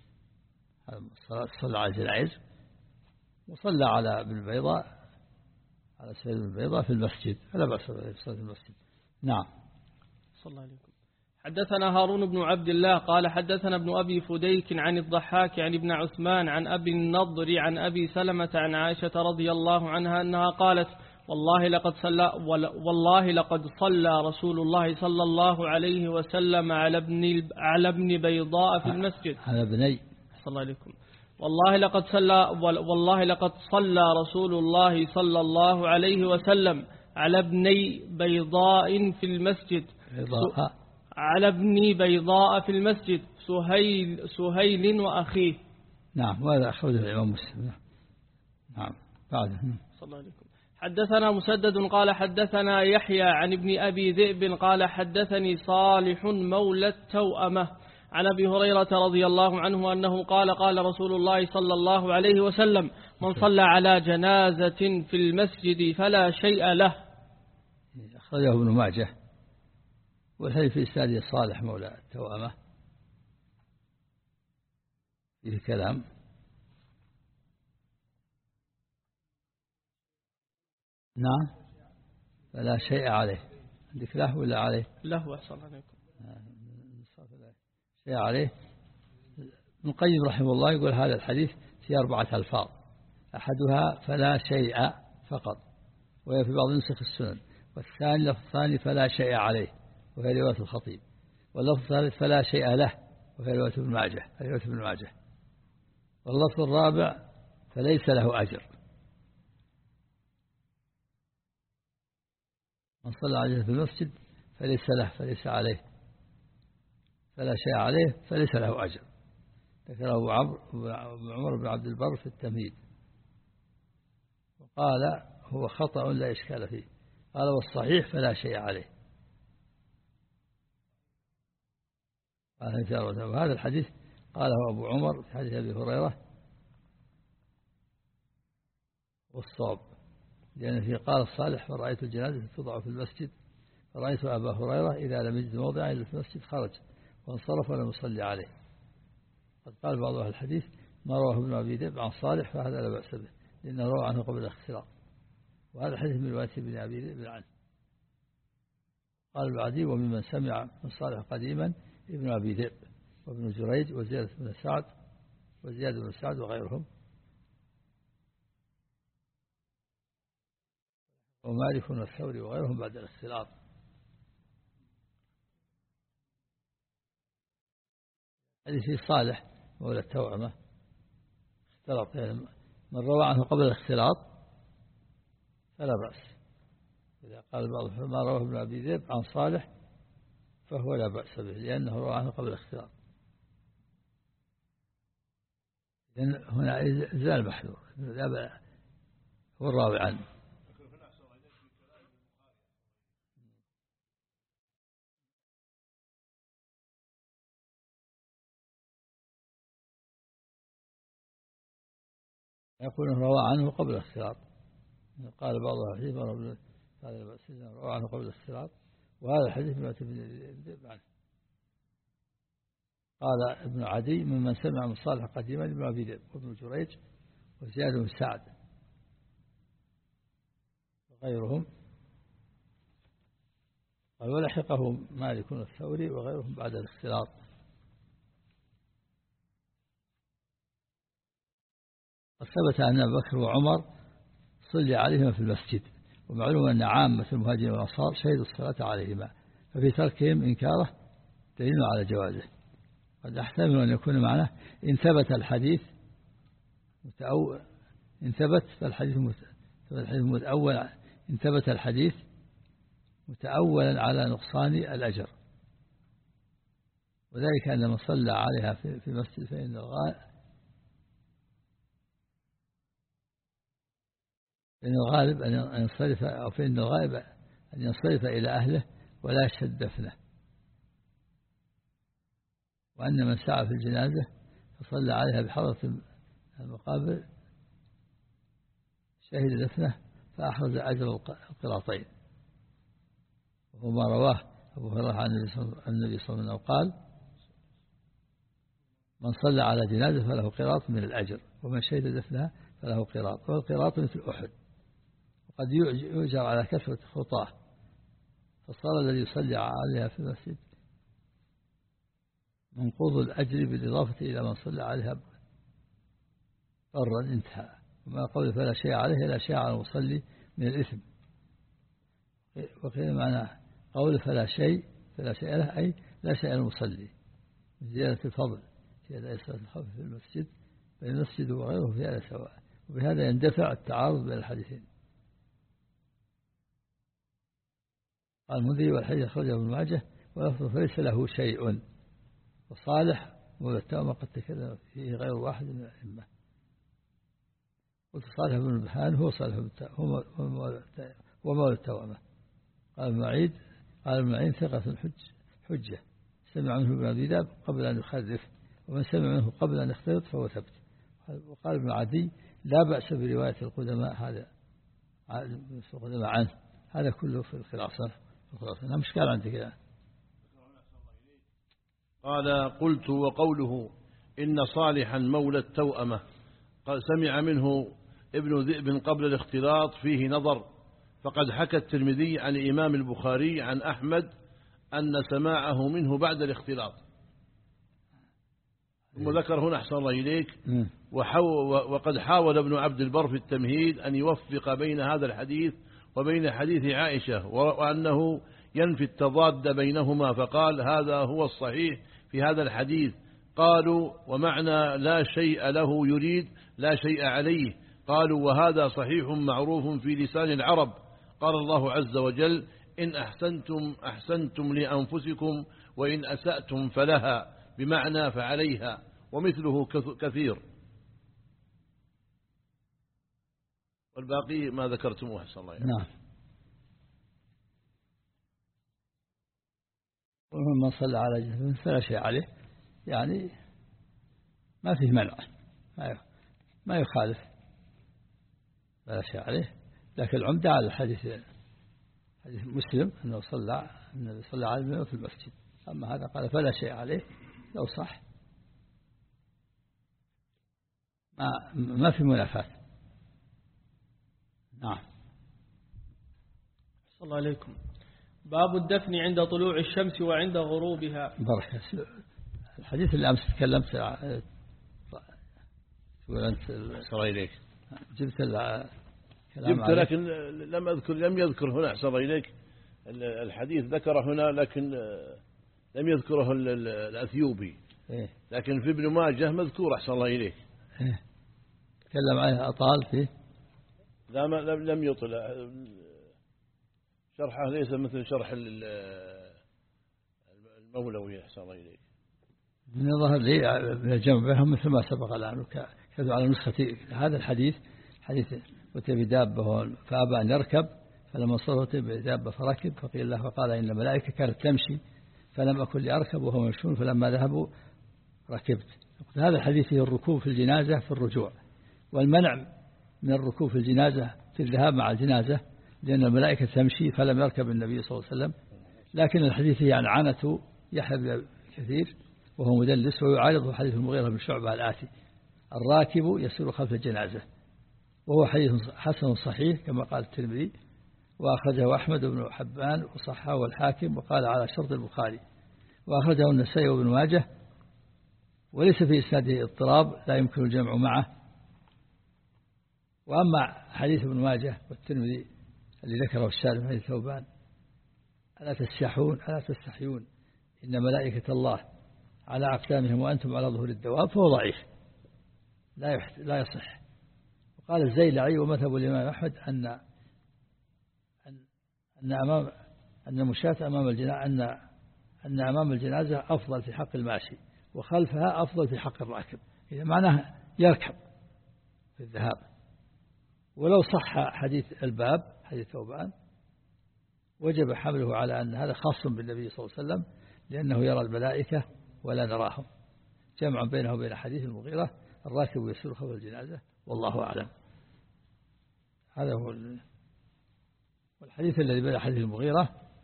صلى على الجنائز وصلى على ابن البيضاء على سيد ابن البيضاء في المسجد، فلا بأس بصلاة المسجد. نعم. صلى الله عليه وسلم. حدثنا هارون بن عبد الله قال حدثنا ابن أبي فديك عن الضحاك عن ابن عثمان عن أبي النضر عن أبي سلمة عن عائشة رضي الله عنها أنها قالت والله لقد صلى والله لقد صلى رسول الله صلى الله عليه وسلم على ابن على ابن بيضاء في المسجد. على ابني صلى الله عليكم. والله لقد صلى والله لقد صلى رسول الله صلى الله عليه وسلم على ابني بيضاء في المسجد. بيضاء. على ابن بيضاء في المسجد سهيل سهيل وأخيه. نعم. وهذا أخرجه الإمام مسلم. نعم. بعد. صلى الله عليكم. حدثنا مسدد قال حدثنا يحيى عن ابن أبي ذئب قال حدثني صالح مولى التوأمة عن أبي هريرة رضي الله عنه أنه قال قال رسول الله صلى الله عليه وسلم من صلى على جنازة في المسجد فلا شيء له. أخرجه ابن ماجه. والحديث في إسناده صالح مولى التوأمة فيه كلام نعم فلا شيء عليه. عندك له ولا عليه؟ له أحسن عليكم. شيء عليه. ابن القيم رحمه الله يقول هذا الحديث في أربعة ألفاظ، أحدها فلا شيء فقط وهي في بعض نسخ السنن، والثاني لفظ الثاني فلا شيء عليه وهي رواية الخطيب، واللفظ الثالث فلا شيء له وهي رواية ابن ماجه رواية ابن ماجه، واللفظ الرابع فليس له أجر. من صلى عليه في المسجد فليس له فليس عليه فلا شيء عليه فليس له أجر. ذكره أبو عمر بن عبد البر في التمهيد وقال هو خطأ لا إشكال فيه. قال والصحيح فلا شيء عليه. وهذا الحديث قاله أبو عمر في حديث أبي هريرة والصواب، لأن فيه قال الصالح فرأيت الجنازة توضع في المسجد فرأيت أبا هريرة إذا لم يجد موضعا إلا في المسجد خرج وانصرف ولم يصلي عليه. قد قال بعض أهل الحديث ما رواه ابن أبي ذئب عن صالح فهذا لا بأس به لأنه روى عنه قبل الاختلاط، وهذا حديث من رواية ابن أبي ذئب عنه. قال البعدي وممن سمع من صالح قديما ابن أبي ذئب وابن جريج وزياد بن سعد وزياد بن سعد وغيرهم ومالك والثوري وغيرهم بعد الاختلاط. حديث صالح مولى التوأمة اختلط، من روى عنه قبل الاختلاط فلا بأس. إذا قال بعض ما رواه ابن أبي ذئب عن صالح فهو لا بأس به لأنه روى عنه قبل الاختلاط. لأن هنا زال محذور هو الراوي عنه. يقول روى عنه قبل الاختلاط. قال بعض الحديث روى عنه قبل الاختلاط، وهذا الحديث ما تبين عنه. قال ابن عدي ممن سمع من صالح قديما ابن أبي ذئب وابن جريج وزياد بن سعد وغيرهم. قال ولحقه مالك الثوري وغيرهم بعد الاختلاط. ثبت أن أبا بكر وعمر صلي عليهما في المسجد، ومعلوم أن عامة المهاجرين والأنصار شهدوا الصلاة عليهما، ففي تركهم إنكاره دليل على جوازه. قد أحتمل أن يكون معناه إن ثبت الحديث متأول إن ثبت فالحديث متأول إن ثبت الحديث متأولا على نقصان الأجر، وذلك أن من صلى عليها في المسجد فإن الغالب فإن الغالب أن ينصرف أو فإن الغالب أن ينصرف إلى أهله ولا يشهد دفنه، وأن من سعى في الجنازة فصلى عليها بحضرة المقابر شهد دفنه فأحرز أجر القراطين. وهو ما رواه أبو هريرة عن النبي صلى الله عليه وسلم قال من صلى على جنازة فله قراط من الأجر ومن شهد دفنها فله قراط، والقراط مثل أحد. وقد يؤجر على كثرة خطاه، فصار الذي يصلي عليها في المسجد منقوض الأجر بالإضافة إلى من صلى عليها برا انتهى. وما قول فلا شيء عليه لا شيء على المصلي من الإثم. وقيل معناه قول فلا شيء فلا شيء له أي لا شيء على المصلي من زيادة الفضل في أداء صلاة الخوف في المسجد، بين المسجد وغيره في هذا سواء، وبهذا يندفع التعارض بين الحديثين. قال المنذري والحديث أخرجه ابن ماجه ولفظ فليس له شيء، وصالح مولى التوأمة قد تكلم فيه غير واحد من الأئمة. قلت صالح بن البحان هو صالح هو مولى التوأمة. قال ابن معين قال ابن معين ثقة حج حجة سمع منه ابن أبي ذئب قبل أن يخرف، ومن سمع منه قبل أن يختلط فهو ثبت. وقال ابن عدي لا بأس برواية القدماء هذا القدماء عنه، هذا كله في الخلاصة. الخلاصة مش قال عندك كده. قال قلت وقوله إن صالحا مولى التوأمة قال سمع منه ابن ذئب قبل الاختلاط فيه نظر، فقد حكى الترمذي عن الإمام البخاري عن أحمد أن سماعه منه بعد الاختلاط. ثم ذكر هنا أحسن الله إليك وقد حاول ابن عبد البر في التمهيد أن يوفق بين هذا الحديث وبين حديث عائشة وأنه ينفي التضاد بينهما، فقال هذا هو الصحيح في هذا الحديث. قالوا ومعنى لا شيء له يريد لا شيء عليه. قالوا وهذا صحيح معروف في لسان العرب. قال الله عز وجل إن أحسنتم أحسنتم لأنفسكم وإن أسأتم فلها، بمعنى فعليها، ومثله كثير. والباقي ما ذكرتموه أحسن الله يعني. نعم. ومن صلى على جهل فلا شيء عليه، يعني ما فيه منع، ما يخالف، فلا شيء عليه. لكن العمدة على الحديث حديث مسلم أنه صلى النبي صلى عليه في المسجد. أما هذا قال فلا شيء عليه، لو صح ما, ما في منافاة. نعم. صلى الله عليكم. باب الدفن عند طلوع الشمس وعند غروبها. بركة. الحديث اللي أمس تكلمت صلى إليك جبت جبت لكن لم أذكر لم يذكر هنا صلى إليك الحديث، ذكر هنا لكن لم يذكره الأثيوبي، لكن في ابن ماجه مذكور أحسن الله إليك. تكلم عنه أطال فيه؟ لا ما لم يطل، شرحه ليس مثل شرح المولوي أحسن الله إليك. من الظاهر لي من الجمع بينهم مثل ما سبق الآن، كذب على نسخة هذا الحديث حديث أتي بدابة فأبى أن يركب، فلما صار أتي بدابة فركب، فقيل له فقال إن الملائكة كانت تمشي فلم أكن لأركب وهم يمشون، فلما ذهبوا ركبت. هذا الحديث فيه الركوب في الجنازة في الرجوع، والمنع من الركوب في الجنازة في الذهاب مع الجنازة لأن الملائكة تمشي فلم يركب النبي صلى الله عليه وسلم. لكن الحديث فيه عن عنة يحيى بن كثير وهو مدلس، ويعارضه حديث المغيرة بن شعبة الآتي الراكب يسير خلف الجنازة، وهو حديث حسن صحيح كما قال الترمذي، وأخرجه أحمد بن حبان وصححه والحاكم وقال على شرط البخاري، وأخرجه النسائي وابن ماجه، وليس في إسناده اضطراب لا يمكن الجمع معه. وأما حديث ابن ماجه والترمذي اللي ذكره الشارح حديث ثوبان ألا تستحون ألا تستحيون إن ملائكة الله على أقدامهم وأنتم على ظهور الدواب، فهو ضعيف لا لا يصح. وقال الزيلعي ومذهب الإمام أحمد أن أن أن أمام أن المشاة أمام الجنازة أن أن أمام الجنازة أفضل في حق الماشي وخلفها أفضل في حق الراكب، إذا معناه يركب في الذهاب. ولو صح حديث الباب حديث ثوبان وجب حمله على أن هذا خاص بالنبي صلى الله عليه وسلم، لأنه يرى الملائكة ولا نراهم، جمع بينه وبين حديث المغيرة الراكب يسير خلف الجنازة، والله أعلم. هذا هو والحديث الذي بين حديث المغيرة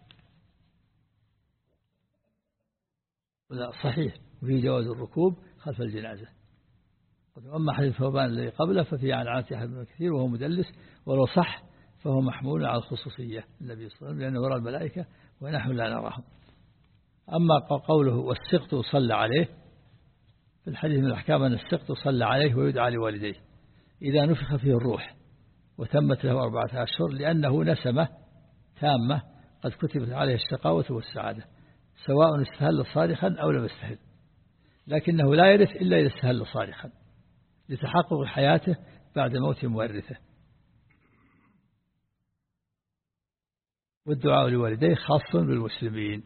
صحيح وفي جواز الركوب خلف الجنازة. أما حديث ثوبان الذي قبله ففي عن عنة يحيى بن كثير وهو مدلس، ولو صح فهو محمول على الخصوصية النبي صلى الله عليه وسلم لأنه يرى الملائكة ونحن لا نراهم. أما قوله والسقط صلى عليه، في الحديث من الأحكام أن السقط صلى عليه ويدعى لوالديه إذا نفخ فيه الروح وتمت له أربعة أشهر، لأنه نسمة تامة قد كتبت عليه الشقاوة والسعادة، سواء استهل صارخا أو لم يستهل، لكنه لا يرث إلا إذا استهل صارخا لتحقق حياته بعد موت مورثه. والدعاء لوالديه خاص بالمسلمين.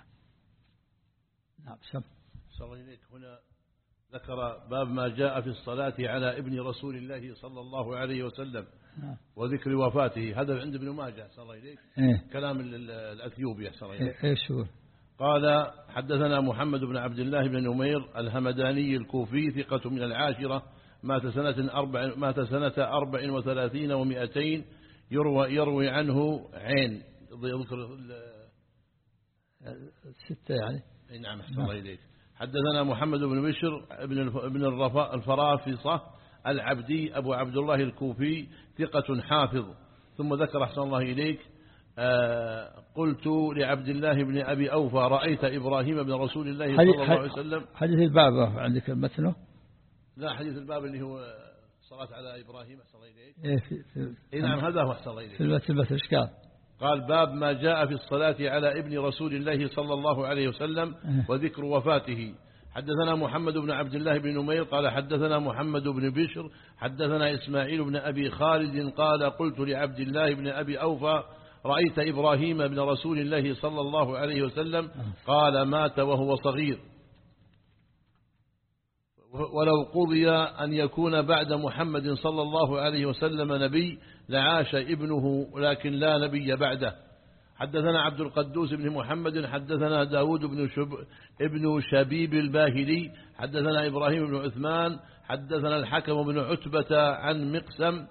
نعم. سم هنا ذكر باب ما جاء في الصلاة على ابن رسول الله صلى الله عليه وسلم وذكر وفاته. هذا عند ابن ماجه صلى الله عليه إيه؟ كلام الأثيوبي صلى الله عليه إيه شو قال حدثنا محمد بن عبد الله بن نمير الهمداني الكوفي ثقة من العاشرة، مات سنة أربع مات سنة أربع وثلاثين ومئتين، يروى يروي عنه عين يذكر ستة يعني. نعم أحسن الله إليك. حدثنا محمد بن بشر ابن ابن الفرافصة العبدي أبو عبد الله الكوفي ثقة حافظ، ثم ذكر أحسن الله إليك آه قلت لعبد الله بن أبي أوفى رأيت إبراهيم بن رسول الله صلى الله عليه وسلم. حديث الباب عندك المتن؟ لا، حديث الباب اللي هو صلاة على إبراهيم أحسن الله إليك. إيه في في إيه نعم هذا هو أحسن الله إليك. في المتن إشكال. قال باب ما جاء في الصلاة على ابن رسول الله صلى الله عليه وسلم وذكر وفاته. حدثنا محمد بن عبد الله بن نمير قال حدثنا محمد بن بشر حدثنا إسماعيل بن أبي خالد قال قلت لعبد الله بن أبي أوفى رأيت إبراهيم بن رسول الله صلى الله عليه وسلم قال مات وهو صغير، ولو قضي أن يكون بعد محمد صلى الله عليه وسلم نبي لعاش ابنه لكن لا نبي بعده. حدثنا عبد القدوس بن محمد حدثنا داود بن, شب ابن شبيب الباهلي حدثنا إبراهيم بن عثمان حدثنا الحكم بن عتبة عن مقسم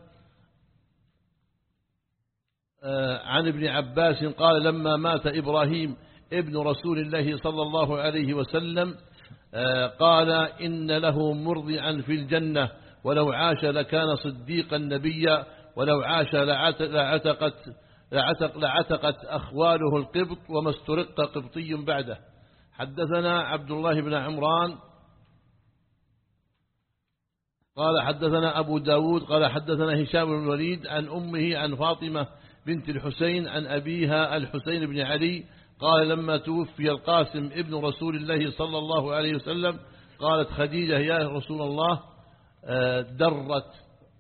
عن ابن عباس قال لما مات إبراهيم ابن رسول الله صلى الله عليه وسلم قال إن له مرضعا في الجنة ولو عاش لكان صديقا نبيا ولو عاش لعتقت لعتق لعتقت أخواله القبط وما استرق قبطي بعده. حدثنا عبد الله بن عمران قال حدثنا أبو داود قال حدثنا هشام بن الوليد عن أمه عن فاطمة بنت الحسين عن أبيها الحسين بن علي قال لما توفي القاسم ابن رسول الله صلى الله عليه وسلم قالت خديجة يا رسول الله درت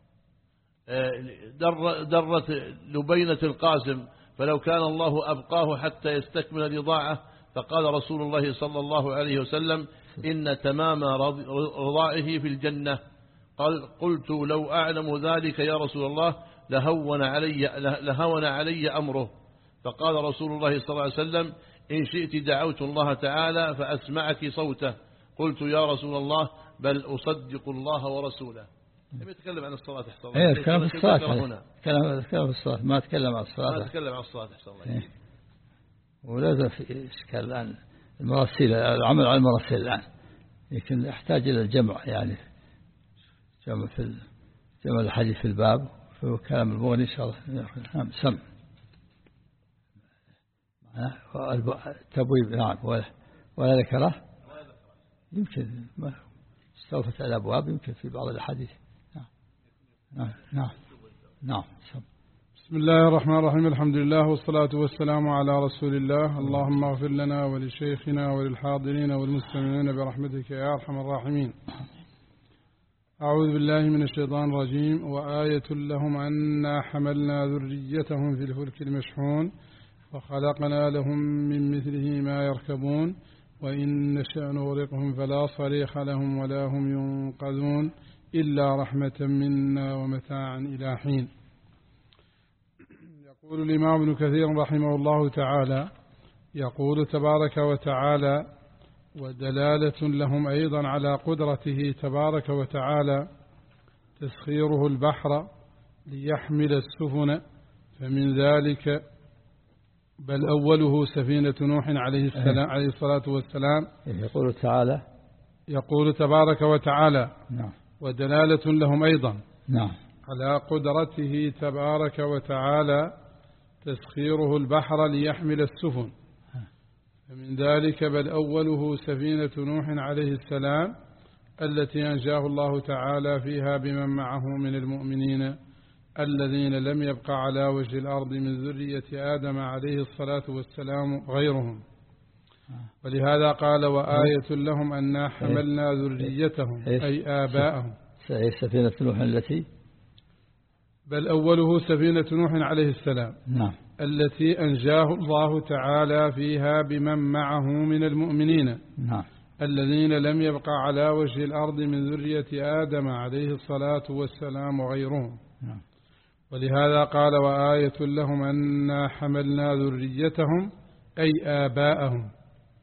درت لبينة القاسم فلو كان الله أبقاه حتى يستكمل رضاعه، فقال رسول الله صلى الله عليه وسلم إن تمام رضاعه في الجنة. قال قلت لو أعلم ذلك يا رسول الله لهون علي, لهون علي أمره، فقال رسول الله صلى الله عليه وسلم إن شئت دعوت الله تعالى فأسمعك صوته. قلت يا رسول الله بل أصدق الله ورسوله. يتكلم عن الصلاة أحسن الله. إيه كلام في الصلاة هنا. كلام كلام في الصلاة ما تكلم عن الصلاة. ما تكلم عن الصلاة أحسن الله. إيه. ولازم في إشكال الآن المراسيل العمل على المراسيل الآن، لكن يحتاج إلى الجمع يعني جمع في جمع الحديث في الباب في كلام المغني إن شاء الله. نعم سم. تبويب نعم ولا ولا ذكره يمكن ما استوفت الأبواب يمكن في بعض الحديث. نعم نعم نعم. بسم الله الرحمن الرحيم. الحمد لله والصلاة والسلام على رسول الله. اللهم اغفر لنا ولشيخنا وللحاضرين والمستمعين برحمتك يا أرحم الراحمين. أعوذ بالله من الشيطان الرجيم. وآية لهم أنا حملنا ذريتهم في الفلك المشحون وخلقنا لهم من مثله ما يركبون وإن نشأ نغرقهم فلا صريخ لهم ولا هم ينقذون إلا رحمة منا ومتاعا إلى حين. يقول الإمام ابن كثير رحمه الله تعالى يقول تبارك وتعالى ودلالة لهم أيضا على قدرته تبارك وتعالى تسخيره البحر ليحمل السفن، فمن ذلك بل أوله سفينة نوح عليه السلام عليه الصلاة والسلام. يقول تعالى يقول تبارك وتعالى نعم ودلالة لهم أيضا نعم على قدرته تبارك وتعالى تسخيره البحر ليحمل السفن، فمن ذلك بل أوله سفينة نوح عليه السلام التي أنجاه الله تعالى فيها بمن معه من المؤمنين الذين لم يبق على وجه الأرض من ذرية آدم عليه الصلاة والسلام غيرهم. ولهذا قال وآية لهم أنا حملنا ذريتهم أي آباءهم. سفينة نوح التي بل أوله سفينة نوح عليه السلام نعم التي أنجاه الله تعالى فيها بمن معه من المؤمنين نعم الذين لم يبق على وجه الأرض من ذرية آدم عليه الصلاة والسلام وغيرهم. نعم. ولهذا قال وآية لهم أنا حملنا ذريتهم أي آباءهم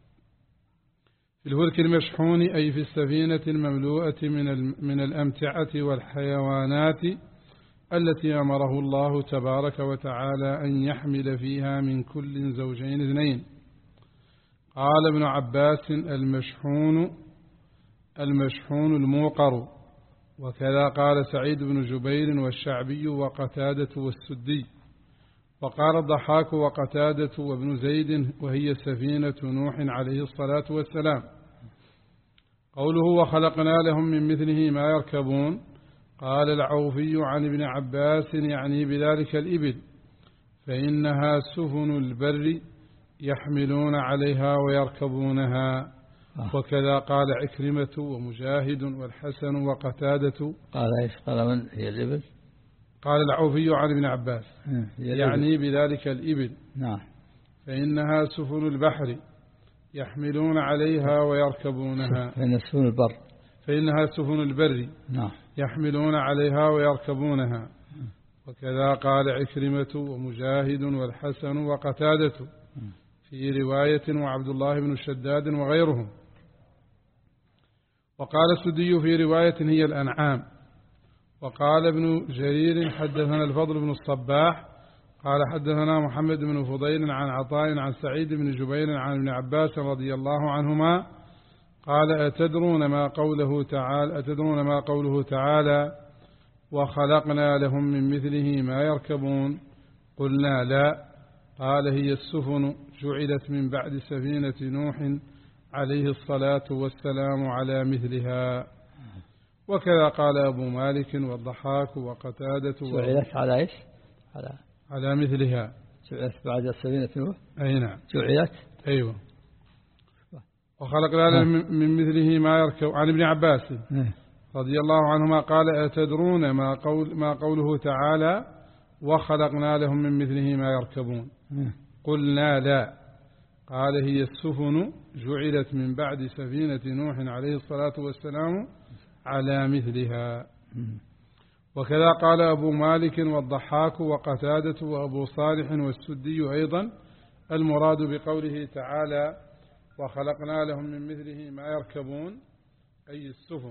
في الفلك المشحون أي في السفينة المملوءة من من الأمتعة والحيوانات التي أمره الله تبارك وتعالى أن يحمل فيها من كل زوجين اثنين. قال ابن عباس المشحون المشحون الموقر، وكذا قال سعيد بن جبير والشعبي وقتادة والسدي. وقال الضحاك وقتادة وابن زيد وهي سفينة نوح عليه الصلاة والسلام. قوله وخلقنا لهم من مثله ما يركبون، قال العوفي عن ابن عباس يعني بذلك الإبل، فإنها سفن البر يحملون عليها ويركبونها. وكذا قال عكرمة ومجاهد والحسن وقتادة. قال ايش؟ قال من هي الإبل؟ قال العوفي عن ابن عباس يعني بذلك الإبل. نعم. فإنها سفن البحر يحملون عليها ويركبونها. فإن سفن البر فإنها سفن البر نعم يحملون عليها ويركبونها. وكذا قال عكرمة ومجاهد والحسن وقتادة في رواية وعبد الله بن شداد وغيرهم. وقال السدي في رواية هي الأنعام. وقال ابن جرير حدثنا الفضل بن الصباح قال حدثنا محمد بن فضيل عن عطاء عن سعيد بن جبير عن ابن عباس رضي الله عنهما قال أتدرون ما قوله تعالى أتدرون ما قوله تعالى وخلقنا لهم من مثله ما يركبون؟ قلنا لا. قال هي السفن جعلت من بعد سفينة نوح عليه الصلاة والسلام على مثلها. وكذا قال أبو مالك والضحاك وقتادة. جعلت على إيش؟ على على مثلها. جعلت بعد سفينة نوح. أي نعم. جعلت. أيوة. وخلقنا لهم من مثله ما يركب. عن ابن عباس رضي الله عنهما قال أتدرون ما قول ما قوله تعالى وخلقنا لهم من مثله ما يركبون؟ قلنا لا. قال هي السفن جعلت من بعد سفينة نوح عليه الصلاة والسلام على مثلها. وكذا قال أبو مالك والضحاك وقتادة وأبو صالح والسدي أيضا المراد بقوله تعالى وخلقنا لهم من مثله ما يركبون أي السفن.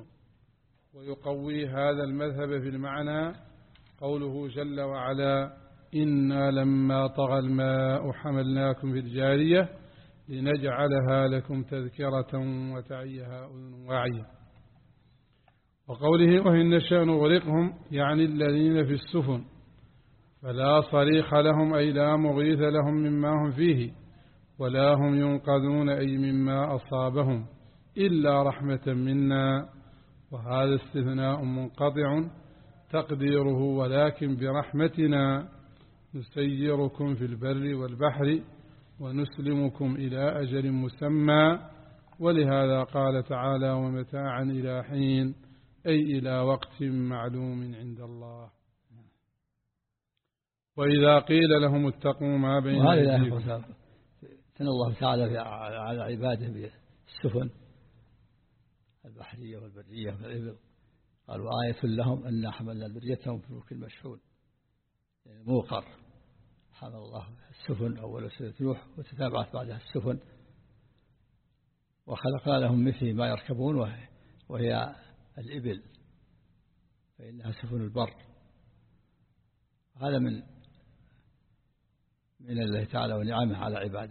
ويقوي هذا المذهب في المعنى قوله جل وعلا إنا لما طغى الماء حملناكم في الجارية لنجعلها لكم تذكرة وتعيها أذن واعية. وقوله وإن نشأ نغرقهم يعني الذين في السفن فلا صريخ لهم أي لا مغيث لهم مما هم فيه ولا هم ينقذون أي مما أصابهم إلا رحمة منا. وهذا استثناء منقطع تقديره ولكن برحمتنا نسيركم في البر والبحر ونسلمكم إلى أجل مسمى. ولهذا قال تعالى ومتاعا إلى حين أي إلى وقت معلوم عند الله. وإذا قيل لهم اتقوا ما بين أيديكم. ثنى الله تعالى على عباده بالسفن البحرية والبرية والإبل. قال وآية لهم أن حملنا ذريتهم في الفلك المشحون يعني موقر. حمل الله السفن أول سورة نوح وتتابعت بعدها السفن. وخلقنا لهم مثل ما يركبون وهي, وهي الإبل فإنها سفن البر. هذا من من الله تعالى ونعمه على عباده.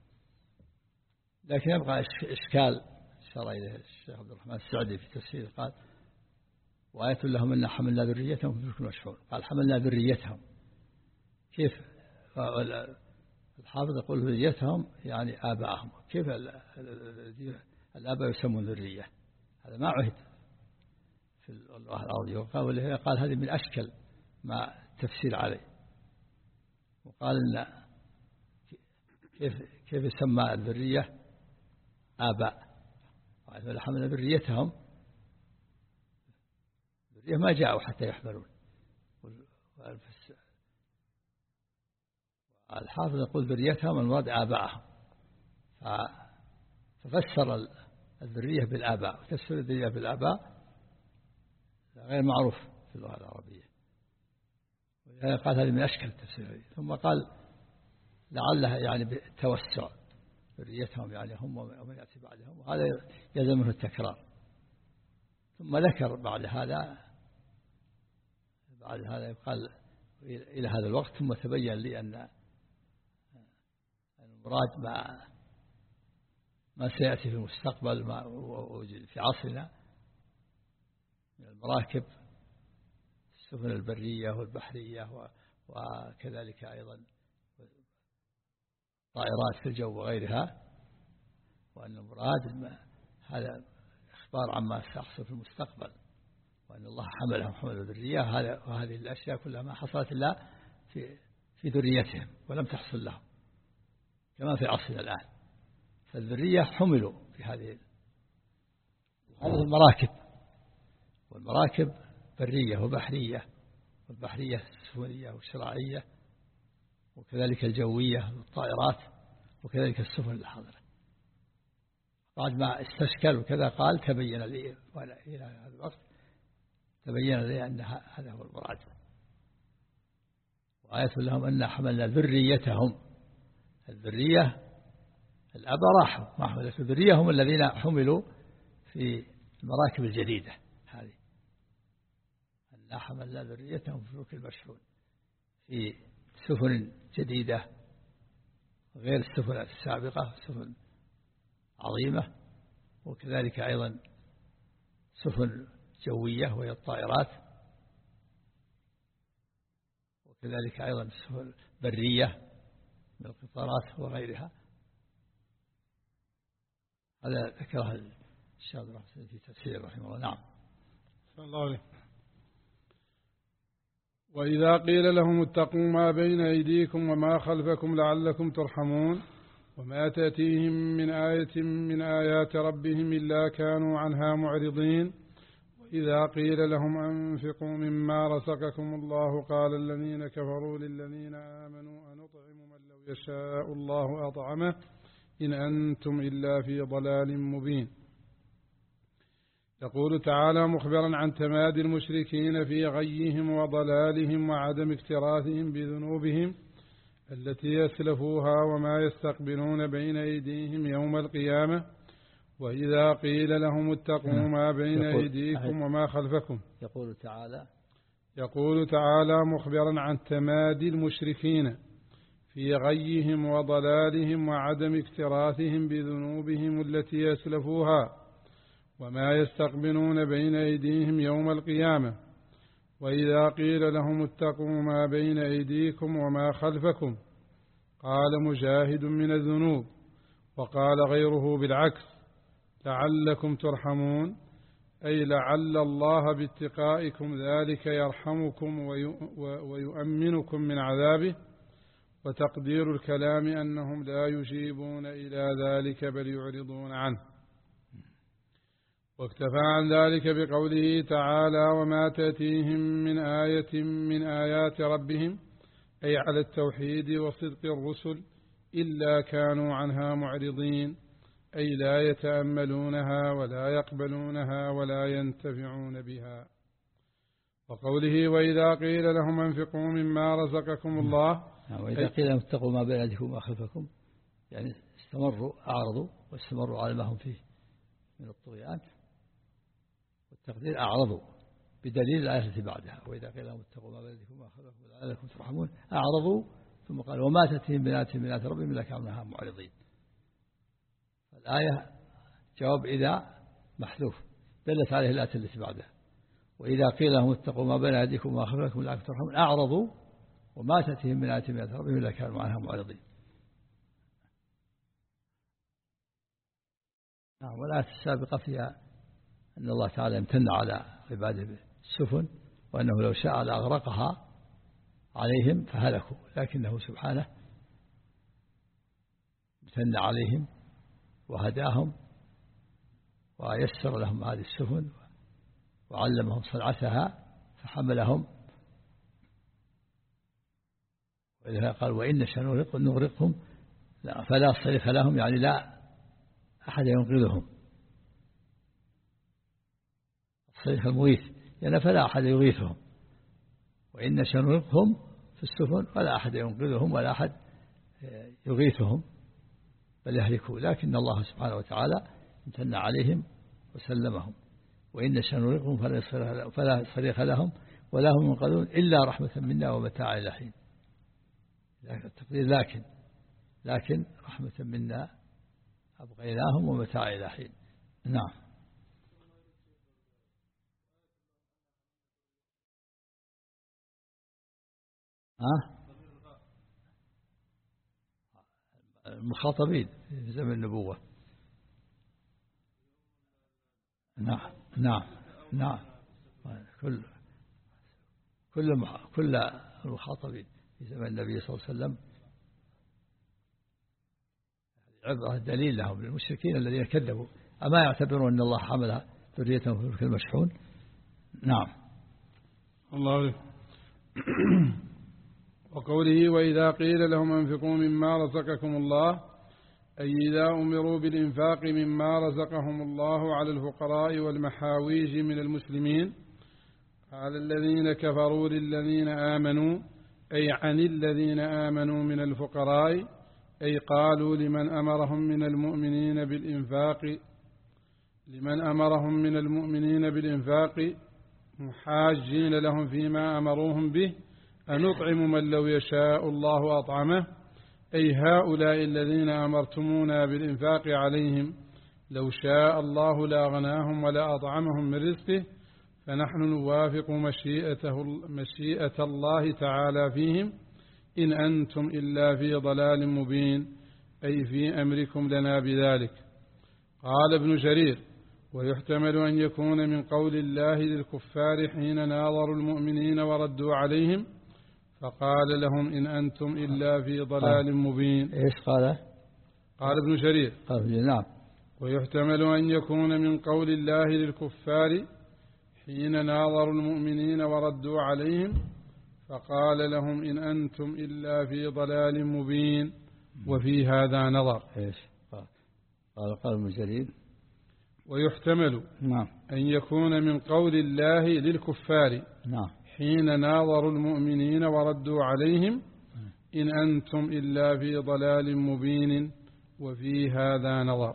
لكن يبقى إشكال شرع إليه الشيخ عبد الرحمن السعدي في تفسيره قال وآية لهم أن حملنا ذريتهم في الفلك المشحون. قال حملنا ذريتهم كيف؟ الحافظ يقول ذريتهم يعني آباءهم. كيف الآباء يسمون ذرية؟ هذا ما عهد في اللغة العربية. وقال قال هذه من أشكل ما تفسير عليه. وقال إن كيف كيف يسمى الذرية آباء. حملنا ذريتهم ذرية ما جاءوا حتى يحملون. الحافظ يقول ذريتهم المراد آباءهم ففسر الذرية بالآباء. وتفسير الذرية بالآباء غير معروف في اللغة العربية. قال هذه من أشكال التفسير. ثم قال لعلها يعني بالتوسع ذريتهم يعني هم ومن يأتي بعدهم وهذا يلزمه التكرار. ثم ذكر بعد هذا بعد هذا يقال إلى هذا الوقت. ثم تبين لي أن المراد ما ما سيأتي في المستقبل ما وجد في عصرنا من المراكب السفن البرية والبحرية وكذلك أيضا طائرات في الجو وغيرها، وأن المراد هذا إخبار عما سيحصل في المستقبل، وأن الله حملهم حمل الذرية، وهذه الأشياء كلها ما حصلت إلا في في ذريتهم ولم تحصل لهم كما في عصرنا الآن. فالذرية حملوا في هذه هذه المراكب، والمراكب برية وبحرية، والبحرية السفنية والشراعية، وكذلك الجوية والطائرات، وكذلك السفن الحاضرة. بعد ما استشكل وكذا قال تبين لي إلى هذا الوقت تبين لي أن هذا هو المراد. وآية لهم أن حملنا ذريتهم، الذرية الأب راحوا ما حملت الذرية هم الذين حملوا في المراكب الجديدة هذه، أن حملنا ذريتهم في الفلك المشحون في سفن جديدة غير السفن السابقة، سفن عظيمة، وكذلك أيضا سفن جوية وهي الطائرات، وكذلك أيضا سفن برية من القطارات وغيرها. هذا ذكرها الشيخ عبد الرحمن في تفسيره رحمه الله. نعم. صلى الله عليه. وإذا قيل لهم اتقوا ما بين أيديكم وما خلفكم لعلكم ترحمون وما تأتيهم من آية من آيات ربهم إلا كانوا عنها معرضين. وإذا قيل لهم أنفقوا مما رزقكم الله قال الذين كفروا للذين آمنوا أنطعم من لو يشاء الله أطعمه إن أنتم إلا في ضلال مبين. يقول تعالى مخبرا عن تمادي المشركين في غيهم وضلالهم وعدم اكتراثهم بذنوبهم التي يسلفوها وما يستقبلون بين أيديهم يوم القيامة. وإذا قيل لهم اتقوا ما بين أيديكم وما خلفكم. يقول تعالى يقول تعالى مخبرا عن تمادي المشركين في غيهم وضلالهم وعدم اكتراثهم بذنوبهم التي يسلفوها وما يستقبلون بين أيديهم يوم القيامة. وإذا قيل لهم اتقوا ما بين أيديكم وما خلفكم قال مجاهد من الذنوب، وقال غيره بالعكس لعلكم ترحمون، أي لعل الله باتقائكم ذلك يرحمكم ويؤمنكم من عذابه. وتقدير الكلام أنهم لا يجيبون إلى ذلك بل يعرضون عنه. واكتفى عن ذلك بقوله تعالى وما تأتيهم من آية من آيات ربهم، أي على التوحيد وصدق الرسل إلا كانوا عنها معرضين، أي لا يتأملونها ولا يقبلونها ولا ينتفعون بها. وقوله وإذا قيل لهم انفقوا مما رزقكم الله، وإذا قيل لهم اتقوا ما بين أيديكم وما خلفكم، يعني استمروا أعرضوا واستمروا على ما هم فيه من الطغيان، والتقدير أعرضوا بدليل الآية التي بعدها وإذا قيل لهم اتقوا ما بين أيديكم وما خلفكم لعلكم ترحمون، أعرضوا ثم قال وما تأتيهم من آية من آيات ربهم إلا كانوا عنها معرضين. الآية جواب إذا محذوف دلت عليه الآية التي بعدها وإذا قيل لهم اتقوا ما بين أيديكم وما خلفكم لعلكم ترحمون، أعرضوا وما تأتيهم من آية من آيات ربهم إلا كانوا عنها معرضين. نعم. والآية السابقة فيها أن الله تعالى امتن على عباده بالسفن وأنه لو شاء لأغرقها عليهم فهلكوا، لكنه سبحانه امتن عليهم وهداهم ويسر لهم هذه السفن وعلمهم صنعتها فحملهم. وإذا قال وإن شاء نغرقهم فلا صريخ لهم، يعني لا أحد ينقذهم، الصريخ المغيث يعني فلا أحد يغيثهم، وإن شاء نغرقهم في السفن فلا أحد ينقذهم ولا أحد يغيثهم بل يهلكوا، لكن الله سبحانه وتعالى امتن عليهم وسلمهم. وإن شاء نغرقهم فلا صريخ لهم ولا هم ينقذون إلا رحمة منا ومتاع إلى حين. التقدير لكن لكن رحمة منا أبقيناهم ومتاع إلى حين. نعم. ها المخاطبين في زمن النبوة. نعم نعم نعم كل كل كل المخاطبين في زمن النبي صلى الله عليه وسلم عبرة دليل لهم للمشركين الذين كذبوا، أما يعتبرون أن الله حمل ذريتهم في الفلك المشحون. نعم. الله. وقوله وإذا قيل لهم أنفقوا مما رزقكم الله، أي إذا أمروا بالإنفاق مما رزقهم الله على الفقراء والمحاويج من المسلمين، على الذين كفروا للذين آمنوا، أي عن الذين آمنوا من الفقراء، أي قالوا لمن أمرهم من المؤمنين بالإنفاق لمن أمرهم من المؤمنين بالإنفاق محاجين لهم فيما أمروهم به، أنطعم من لو يشاء الله أطعمه، أي هؤلاء الذين أمرتمونا بالإنفاق عليهم لو شاء الله لا غناهم ولا أطعمهم من رزقه، فنحن نوافق مشيئته مشيئة الله تعالى فيهم، إن أنتم إلا في ضلال مبين، أي في أمركم لنا بذلك. قال ابن جرير ويحتمل أن يكون من قول الله للكفار حين ناظروا المؤمنين وردوا عليهم فقال لهم إن أنتم إلا في ضلال مبين. إيش قال؟ قال ابن جرير قال نعم. ويحتمل أن يكون من قول الله للكفار حين ناظروا المؤمنين وردوا عليهم فقال لهم إن أنتم إلا في ضلال مبين، وفي هذا نظر. إيش قال؟ قال ابن جرير ويحتمل نعم أن يكون من قول الله للكفار نعم حين ناظروا المؤمنين وردوا عليهم إن أنتم إلا في ضلال مبين، وفي هذا نظر.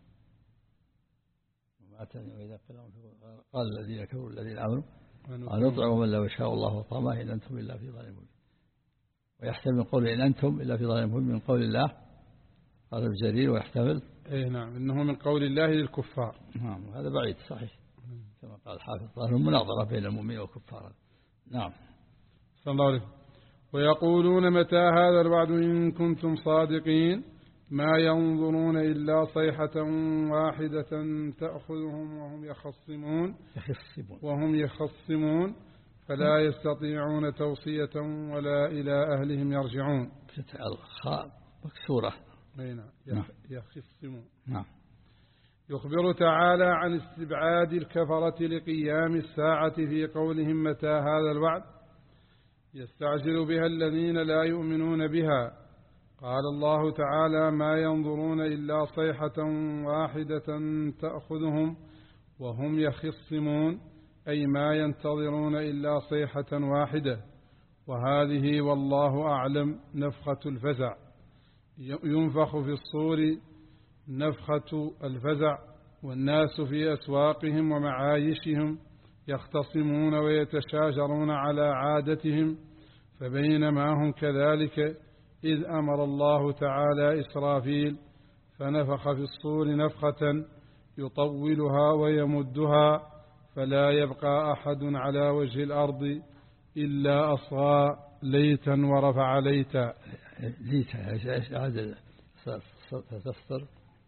قال الذين كفروا الذين آمنوا أنطعم من لو يشاء الله طعمه إن أنتم إلا في ضلال مبين. ويحتمل من قول إن أنتم إلا في ضلال مبين من قول الله قال ابن جرير. ويحتمل إيه نعم إنه من قول الله للكفار. نعم هذا بعيد صحيح كما قال الحافظ ظاهر المناظرة بين المؤمنين والكفار. نعم. صلى الله عليه. ويقولون متى هذا الوعد إن كنتم صادقين، ما ينظرون إلا صيحة واحدة تأخذهم وهم يخصمون وهم يخصمون فلا يستطيعون توصية ولا إلى أهلهم يرجعون. الخاء مكسورة. نعم يخصمون. نعم. يخبر تعالى عن استبعاد الكفرة لقيام الساعة في قولهم متى هذا الوعد، يستعجل بها الذين لا يؤمنون بها. قال الله تعالى ما ينظرون إلا صيحة واحدة تأخذهم وهم يخصمون، أي ما ينتظرون إلا صيحة واحدة. وهذه والله أعلم نفخة الفزع، ينفخ في الصور نفخة الفزع، والناس في أسواقهم ومعايشهم يختصمون ويتشاجرون على عادتهم، فبينما هم كذلك إذ أمر الله تعالى إسرافيل فنفخ في الصور نفخة يطولها ويمدها، فلا يبقى أحد على وجه الأرض إلا أصغى ليتا ورفع ليتا. ليتا إيش هذا تفسر؟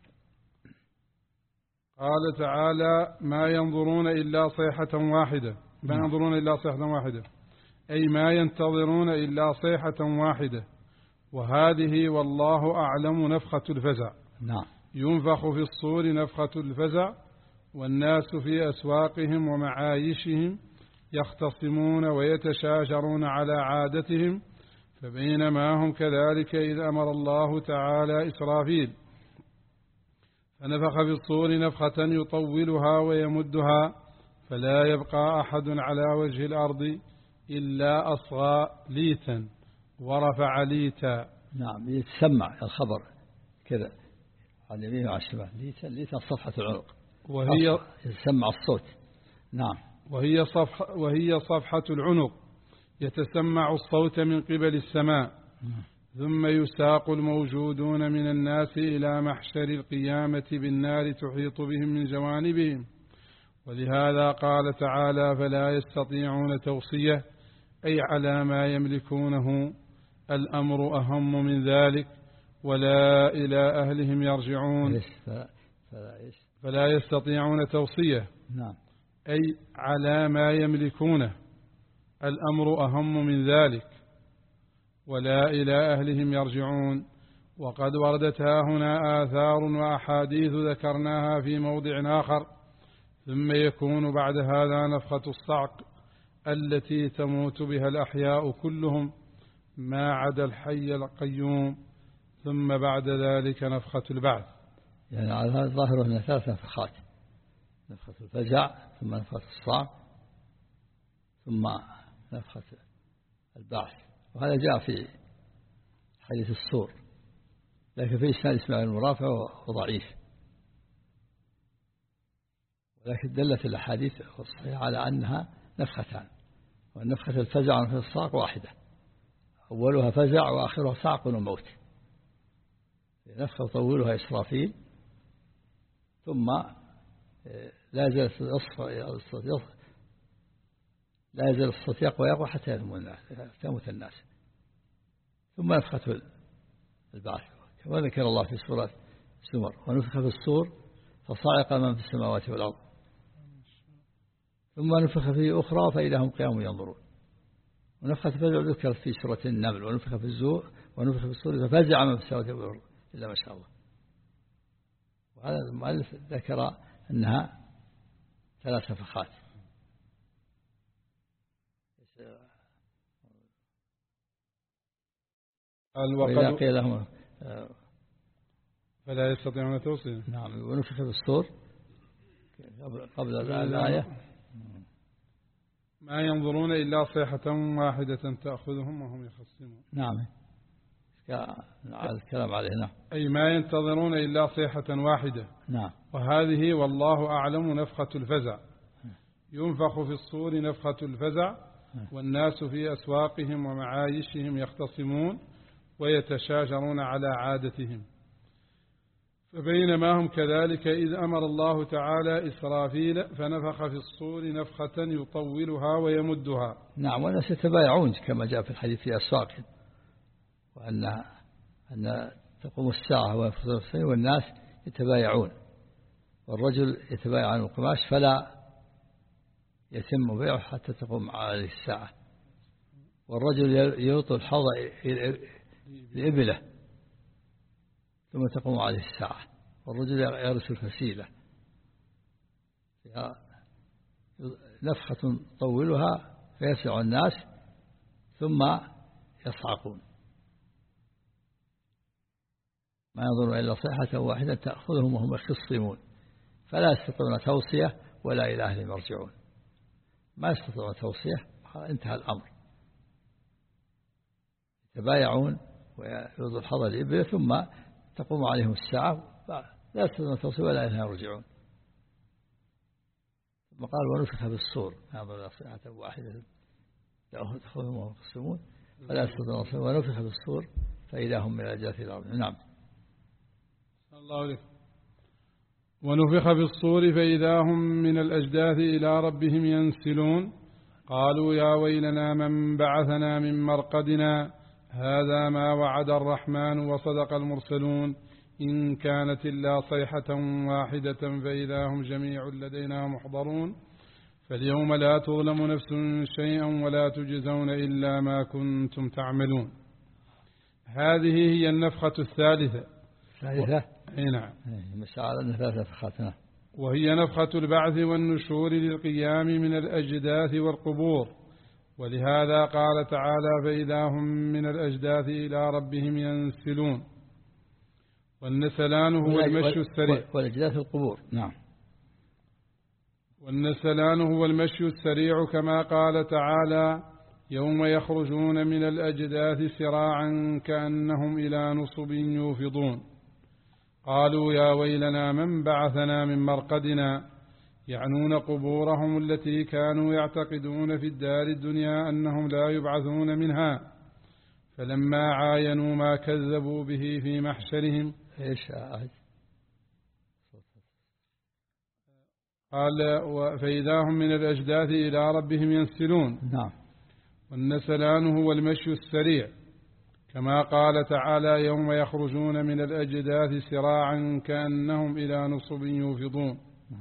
قال تعالى ما ينظرون إلا صيحة واحدة، ما ينظرون إلا صيحة واحدة أي ما ينتظرون إلا صيحة واحدة. وهذه والله أعلم نفخة الفزع. نعم. ينفخ في الصور نفخة الفزع، والناس في أسواقهم ومعايشهم يختصمون ويتشاجرون على عادتهم، فبينما هم كذلك إذ أمر الله تعالى إسرافيل فنفخ في الصور نفخة يطولها ويمدها، فلا يبقى أحد على وجه الأرض إلا أصغى ليتا ورفع ليتا. نعم يتسمع الخبر كذا على اليمين وعلى الشمال. ليتا ليتا صفحة العنق وهي يتسمع الصوت. نعم. وهي صفحة وهي صفحة العنق يتسمع الصوت من قبل السماء. ثم يساق الموجودون من الناس إلى محشر القيامة بالنار تحيط بهم من جوانبهم. ولهذا قال تعالى فلا يستطيعون توصية، أي على ما يملكونه. الأمر أهم من ذلك، ولا إلى أهلهم يرجعون فلا يستطيعون توصية. نعم. أي على ما يملكونه، الأمر أهم من ذلك. ولا إلى أهلهم يرجعون، وقد وردت ها هنا آثار وأحاديث ذكرناها في موضع آخر. ثم يكون بعد هذا نفخة الصعق التي تموت بها الأحياء كلهم ما عدا الحي القيوم، ثم بعد ذلك نفخة البعث. يعني على هذا الظاهر أن ثلاث نفخات: نفخة الفزع، ثم نفخة الصعق، ثم نفخة البعث. وهذا جاء في حديث الصور، لكن في إسناد إسماعيل المرافع وضعيف، ولكن دلت الأحاديث الصحيحة على أنها نفختان، والنفخة الفزع ونفخة الصعق واحدة، أولها فزع وآخرها صعق وموت. نفخة طولها إسرافيل، ثم لا يزال لا يزال الصوت يقوى يقوى حتى يموت الناس، ثم نفخة البعث كما ذكر الله في سورة الزمر: ونفخ في الصور فصعق من في السماوات والأرض، ثم نفخ فيه أخرى فإذا هم قيام ينظرون. ونفخة الفزع ذكرت في سورة النمل: ونفخ في الزور ونفخ في الصور ففزع من في السماوات والأرض إلا ما شاء الله. وهذا المؤلف ذكر أنها ثلاث نفخات. وإذا قيل لهم فلا يستطيعون توصية. نعم. ونفخ في الصور قبل الآية: ما ينظرون إلا صيحة واحدة تأخذهم وهم يخصمون. نعم. الكلام عليه. نعم. أي ما ينتظرون إلا صيحة واحدة. نعم. وهذه والله أعلم نفخة الفزع. ينفخ في الصور نفخة الفزع، والناس في أسواقهم ومعايشهم يختصمون ويتشاجرون على عادتهم. فبينما هم كذلك إذ أمر الله تعالى إسرافيل فنفخ في الصور نفخة يطولها ويمدها. نعم. والناس يتبايعون كما جاء في الحديث في أسواقهم، وأن أن تقوم الساعة والناس يتبايعون، والرجل يتبايع عن القماش فلا يتم بيعه حتى تقوم عليه الساعة، والرجل يلطل الحوض لإبله ثم تقوم عليه الساعة، والرجل يرث الفسيلة. نفخة طولها فيسع الناس ثم يصعقون. ما ينظرون إلا صيحة واحدة تأخذهم وهم يخصمون، فلا يستطيعون توصية ولا إلى أهلهم يرجعون. ما يستطيعون توصية، انتهى الأمر. يتبايعون ويوضع الحظ الإبل ثم تقوم عليهم الساعة، لا يستطيعون توصية ولا إلى أهلهم يرجعون. ثم قال: ونفخ في الصور ينظر إلى صيحة واحدة تأخذهم وهم يخصمون فلا يستطيعون توصية، ونفخ في الصور فإذا هم من الأجداث إلى ربهم. نعم. الله عليك. ونفخ في الصور فإذا هم من الأجداث إلى ربهم ينسلون. قالوا يا ويلنا من بعثنا من مرقدنا هذا ما وعد الرحمن وصدق المرسلون إن كانت إلا صيحة واحدة فإذا هم جميع لدينا محضرون فاليوم لا تظلم نفس شيئا ولا تجزون إلا ما كنتم تعملون. هذه هي النفخة الثالثة. ثالثة؟ أي نعم. وهي نفخة البعث والنشور للقيام من الأجداث والقبور. ولهذا قال تعالى: فإذا هم من الأجداث إلى ربهم ينسلون. والنسلان هو المشي السريع. والأجداث القبور. نعم. والنسلان هو المشي السريع كما قال تعالى: يوم يخرجون من الأجداث سراعا كأنهم إلى نصب يوفضون. قالوا يا ويلنا من بعثنا من مرقدنا، يعنون قبورهم التي كانوا يعتقدون في الدار الدنيا أنهم لا يبعثون منها، فلما عاينوا ما كذبوا به في محشرهم. إيش قال: فإذا هم من الأجداث إلى ربهم ينسلون. نعم. والنسلان هو المشي السريع كما قال تعالى يوم يخرجون من الأجداث سراعا كأنهم إلى نصب يوفضون.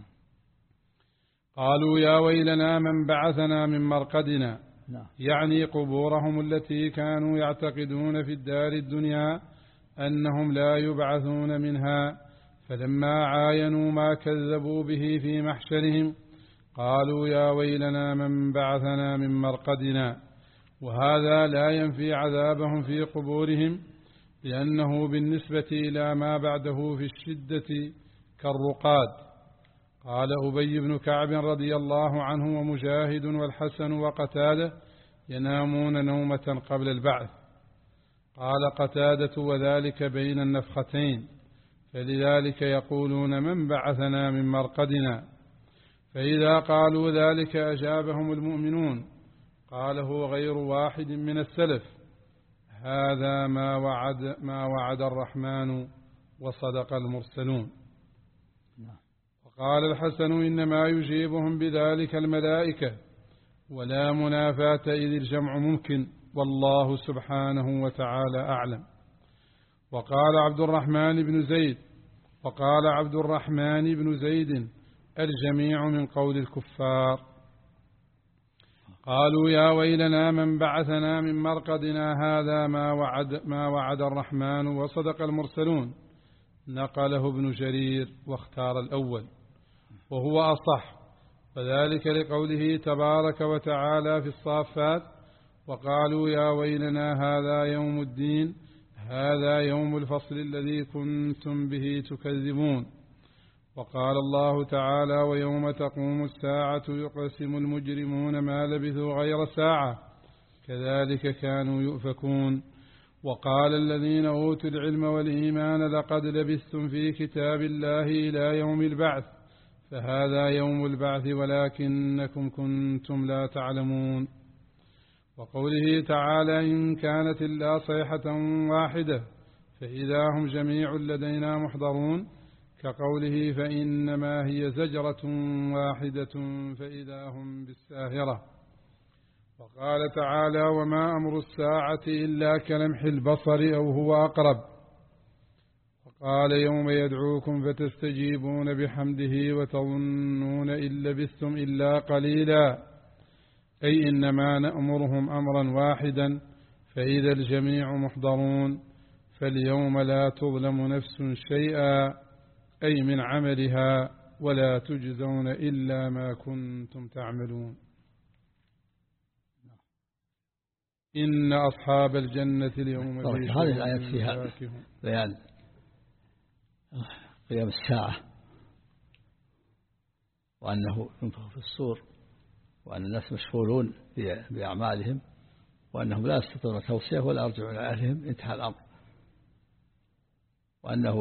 قالوا يا ويلنا من بعثنا من مرقدنا، يعني قبورهم التي كانوا يعتقدون في الدار الدنيا أنهم لا يبعثون منها، فلما عاينوا ما كذبوا به في محشرهم قالوا يا ويلنا من بعثنا من مرقدنا. وهذا لا ينفي عذابهم في قبورهم، لأنه بالنسبة إلى ما بعده في الشدة كالرقاد. قال أبي بن كعب رضي الله عنه ومجاهد والحسن وقتادة ينامون نومة قبل البعث. قال قتادة وذلك بين النفختين، فلذلك يقولون من بعثنا من مرقدنا. فإذا قالوا ذلك أجابهم المؤمنون قاله غير واحد من السلف هذا ما وعد, ما وعد الرحمن وصدق المرسلون. وقال الحسن إنما يجيبهم بذلك الملائكة، ولا منافاة إذ الجمع ممكن، والله سبحانه وتعالى أعلم. وقال عبد الرحمن بن زيد وقال عبد الرحمن بن زيد الجميع من قول الكفار. قالوا يا ويلنا من بعثنا من مرقدنا هذا ما وعد, ما وعد الرحمن وصدق المرسلون. نقله ابن جرير واختار الأول وهو أصح، وذلك لقوله تبارك وتعالى في الصافات وقالوا يا ويلنا هذا يوم الدين هذا يوم الفصل الذي كنتم به تكذبون. وقال الله تعالى ويوم تقوم الساعة يقسم المجرمون ما لبثوا غير ساعة كذلك كانوا يؤفكون. وقال الذين أوتوا العلم والإيمان لقد لبثتم في كتاب الله إلى يوم البعث فهذا يوم البعث ولكنكم كنتم لا تعلمون. وقوله تعالى إن كانت إلا صيحة واحدة فإذا هم جميع لدينا محضرون، كقوله فإنما هي زجرة واحدة فإذا هم بالساهرة. وقال تعالى وما أمر الساعة إلا كلمح البصر أو هو أقرب. وقال يوم يدعوكم فتستجيبون بحمده وتظنون إن لبثتم إلا قليلا، أي إنما نأمرهم أمرا واحدا فإذا الجميع محضرون فاليوم لا تظلم نفس شيئا أي من عملها ولا تجزون إلا ما كنتم تعملون. إن أصحاب الجنة اليوم في هذه الآيات فيها بيان قيام الساعة وأنه ينفخ في الصور وأن الناس مشغولون بأعمالهم وأنهم لا يستطيعون توصية ولا يرجعون إلى أهلهم انتهى الأمر، وأنه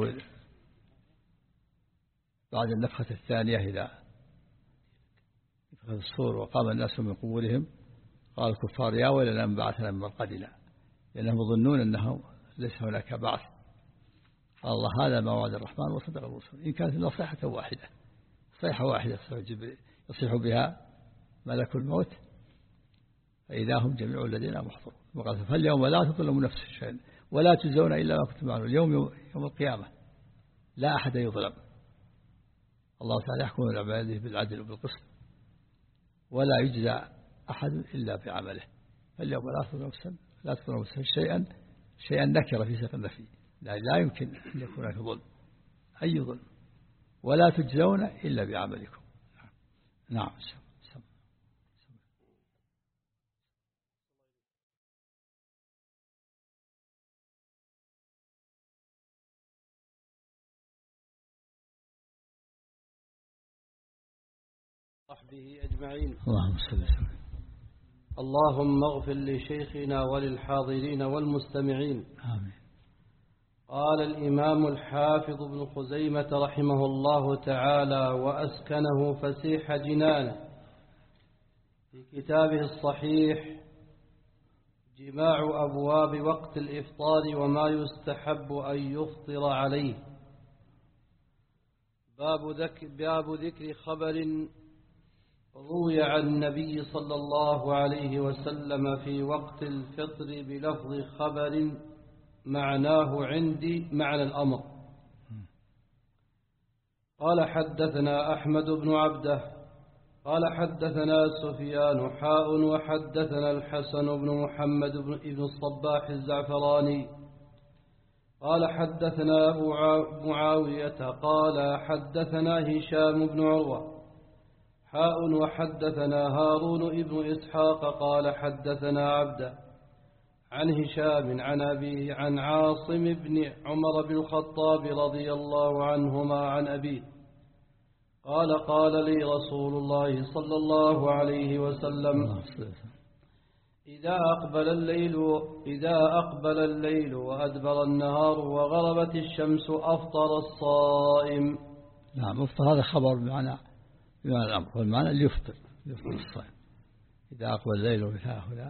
بعد النفخة الثانية إذا نفخ الصور وقام الناس من قبورهم قال الكفار يا ويلنا من بعثنا من مرقدنا، لأنهم يظنون أنه ليس هناك بعث. قال الله هذا ما وعد الرحمن وصدق المرسلون. إن كانت إلا صيحة واحدة صيحة واحدة يصيح بها ملك الموت فإذا هم جميع الذين محضرون. فاليوم لا تظلم نفس شيئا ولا تجزون إلا ما كنتم تعملون. اليوم يوم القيامة لا أحد يظلم، الله تعالى يحكم عباده بالعدل وبالقسط ولا يجزى أحد إلا بعمله. فاليوم لا تظلم نفسا لا تظلم نفسا شيئا شيئا نكر في سياق النفي، لا يمكن أن يكون هناك ظلم أي ظلم ولا تجزون إلا بعملكم. نعم. صحبه أجمعين. اللهم صل وسلم. اللهم اغفر لشيخنا وللحاضرين والمستمعين. آمين. قال الإمام الحافظ ابن خزيمة رحمه الله تعالى وأسكنه فسيح جنانه في كتابه الصحيح جماع أبواب وقت الإفطار وما يستحب أن يفطر عليه. باب ذكر, باب ذكر خبر روي عن النبي صلى الله عليه وسلم في وقت الفطر بلفظ خبر معناه عندي معنى الأمر. قال حدثنا أحمد بن عبده قال حدثنا سفيان حاء وحدثنا الحسن بن محمد بن الصباح الزعفراني قال حدثنا أبو معاوية قال حدثنا هشام بن عروة حاء وحدثنا هارون بن إسحاق قال حدثنا عبده عن هشام عن أبيه عن عاصم بن عمر بن الخطاب رضي الله عنهما عن أبيه قال قال لي رسول الله صلى الله عليه وسلم إذا أقبل الليل إذا أقبل الليل وأدبر النهار وغربت الشمس أفطر الصائم. نعم، أفطر هذا خبر بمعنى بمعنى الأمر، والمعنى اللي يفطر يفطر الصائم. إذا أقبل الليل من هنا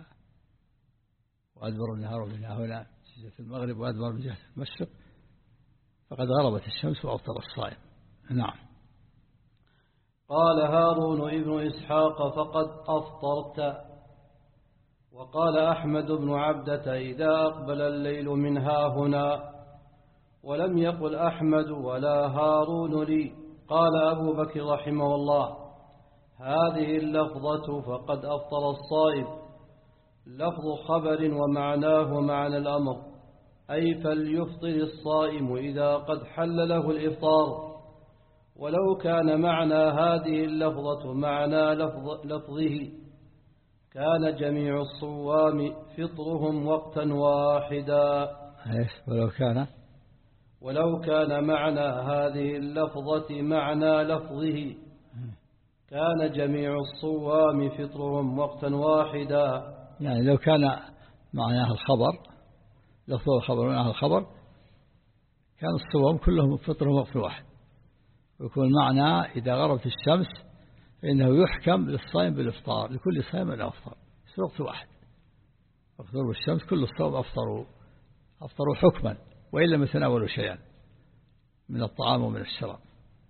وأدبر النهار من هنا جهة المغرب وأدبر من جهة المشرق فقد غربت الشمس وأفطر الصائم. نعم. قال هارون ابن إسحاق فقد أفطرت. وقال أحمد بن عبدة إذا أقبل الليل من ها هنا. ولم يقل أحمد ولا هارون لي. قال أبو بكر رحمه الله هذه اللفظة فقد أفطر الصائم لفظ خبر ومعناه معنى الأمر، أي فليفطر الصائم إذا قد حل له الإفطار. ولو كان معنى هذه اللفظة معنى لفظ لفظه كان جميع الصوام فطرهم وقتا واحدا. ولو كان ولو كان معنى هذه اللفظة معنى لفظه كان جميع الصوام فطرهم وقتا واحدا. يعني لو كان معناه الخبر لفظ الخبر معناه الخبر كان الصوام كلهم فطرهم وقت واحد، ويكون معنى إذا غربت الشمس فإنه يحكم للصائم بالإفطار، لكل صائم أن أفطر في وقت واحد. وقت غروب الشمس كل الصوم أفطروا أفطروا حكما وإن لم يتناولوا شيئا من الطعام ومن الشراب،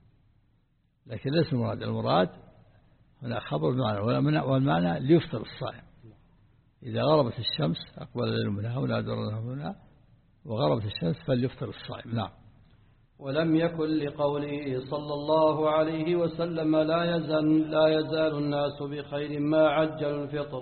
لكن ليس المراد. المراد هنا خبر بمعنى والمعنى ليفطر الصائم. إذا غربت الشمس أقبل الليل من هنا أدبر من هنا وغربت الشمس فليفطر الصائم. نعم. ولم يكن لقوله صلى الله عليه وسلم لا يزال, لا يزال الناس بخير ما عجل الفطر،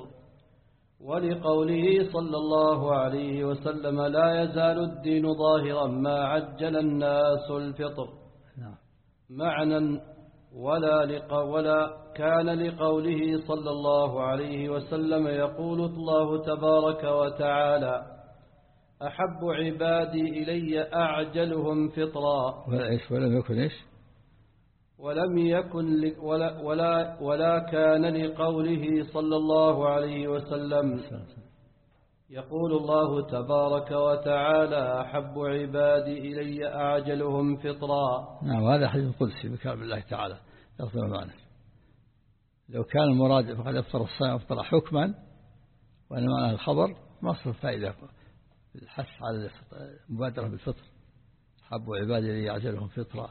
ولقوله صلى الله عليه وسلم لا يزال الدين ظاهرا ما عجل الناس الفطر. نعم. معنى ولا, لق ولا كان لقوله صلى الله عليه وسلم يقول الله تبارك وتعالى أحب عبادي إلي أعجلهم فطرا. ولم يكن إيش ولم يكن ولا, ولا, ولا كان لقوله صلى الله عليه وسلم يقول الله تبارك وتعالى أحب عبادي إلي أعجلهم فطرا. نعم، وهذا حديث قدسي بكلام الله تعالى يفطر معنا. لو كان المراد فقد أفطر الصائم أفطر حكما وأن معنى الخبر ما صار فائدة الحث على المبادرة بالفطر. أحب عبادي إلي أعجلهم فطرا.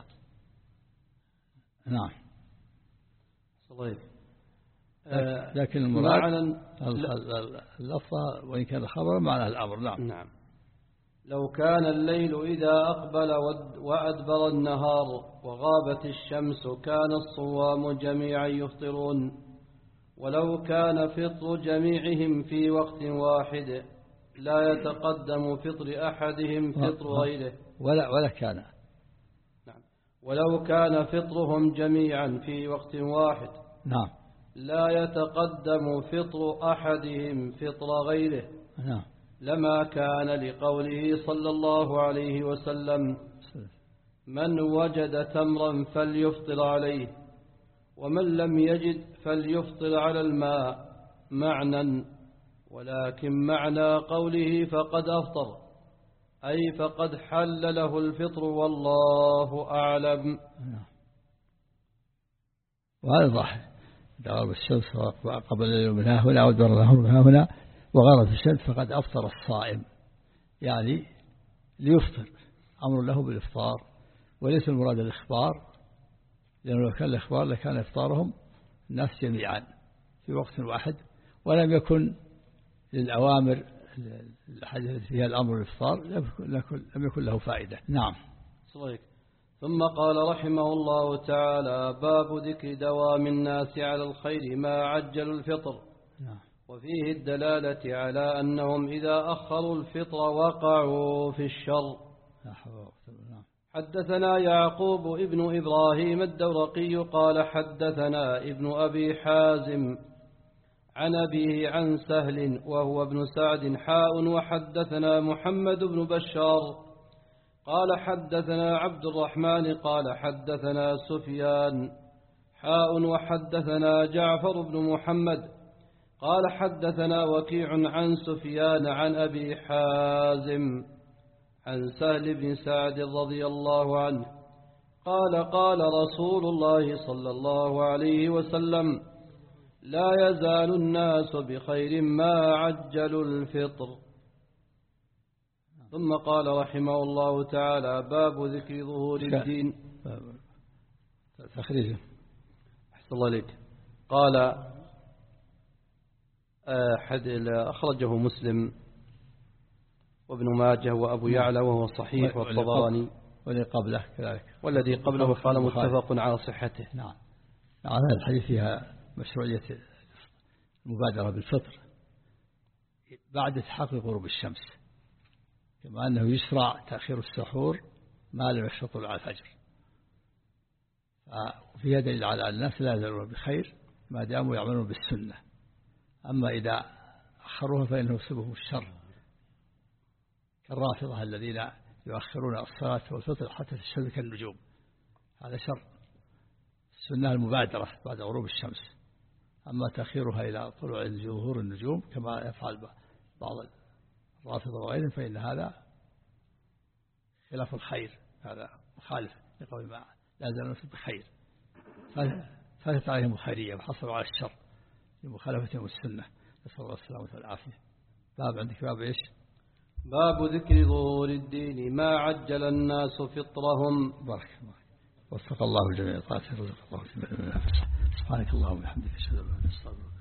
نعم. صحيح. لكن المراد اللفظة وإن كان الخبر معنى الأمر. نعم. نعم. لو كان الليل إذا أقبل وأدبر النهار وغابت الشمس كان الصوام جميعا يفطرون، ولو كان فطر جميعهم في وقت واحد لا يتقدم فطر أحدهم فطر غيره. ولا ولا كان نعم. ولو كان فطرهم جميعا في وقت واحد نعم لا يتقدم فطر أحدهم فطر غيره. نعم. لما كان لقوله صلى الله عليه وسلم من وجد تمرا فليفطر عليه ومن لم يجد فليفطر على الماء معنى. ولكن معنى قوله فقد أفطر أي فقد حل له الفطر والله أعلم. وهذا ظاهر. إذا غرب الشمس وقبل الليل من ها هنا ودبر النهار من ها هنا وغرب الشمس فقد أفطر الصائم، يعني ليفطر، أمر له بالإفطار وليس المراد الإخبار، لأنه لو كان الإخبار لكان إفطارهم الناس جميعا في وقت واحد ولم يكن للأوامر الحديث التي فيها الأمر بالإفطار لم يكن له فائدة. نعم. صحيح. ثم قال رحمه الله تعالى: باب ذكر دوام الناس على الخير ما عجلوا الفطر. نعم. وفيه الدلالة على أنهم إذا أخروا الفطر وقعوا في الشر. نعم. حدثنا يعقوب ابن إبراهيم الدورقي قال حدثنا ابن أبي حازم عن أبيه عن سهل وهو ابن سعد حاء وحدثنا محمد بن بشار قال حدثنا عبد الرحمن قال حدثنا سفيان حاء وحدثنا جعفر بن محمد قال حدثنا وكيع عن سفيان عن أبي حازم عن سهل بن سعد رضي الله عنه قال قال رسول الله صلى الله عليه وسلم: لا يزال الناس بخير ما عجلوا الفطر. ثم قال رحمه الله تعالى: باب ذكر ظهور الدين. تخريجه. أحسن الله عليك. قال أحد أخرجه مسلم وابن ماجه وأبو يعلى وهو صحيح والطبراني والذي قبله كذلك والذي قبله قال متفق على صحته. نعم. هذا الحديث فيها مشروعية المبادرة بالفطر بعد تحقق غروب الشمس، كما أنه يشرع تأخير السحور ما لم يشرط على الفجر. وفيها دليل على أن الناس لا يزالون بخير ما داموا يعملون بالسنة، أما إذا أخروها فإنه يصيبهم الشر كالرافضة الذين يؤخرون الصلاة والفطر حتى تشتبك النجوم، هذا شر. السنة المبادرة بعد غروب الشمس، أما تأخيرها إلى طلوع ظهور النجوم كما يفعل بعض الرافضة وغيرهم فإن هذا خلاف الخير، هذا مخالف لقول ما لا يزالون بخير، فاتت عليهم الخيرية وحصلوا على الشر لمخالفتهم السنة. نسأل الله السلامة والعافية. باب عندك باب إيش؟ باب ذكر ظهور الدين ما عجل الناس فطرهم. بارك الله. وفق الله الجميع طاعته رزق الله. سبحانك اللهم وبحمدك أشهد أن لا إله إلا أنت أستغفرك.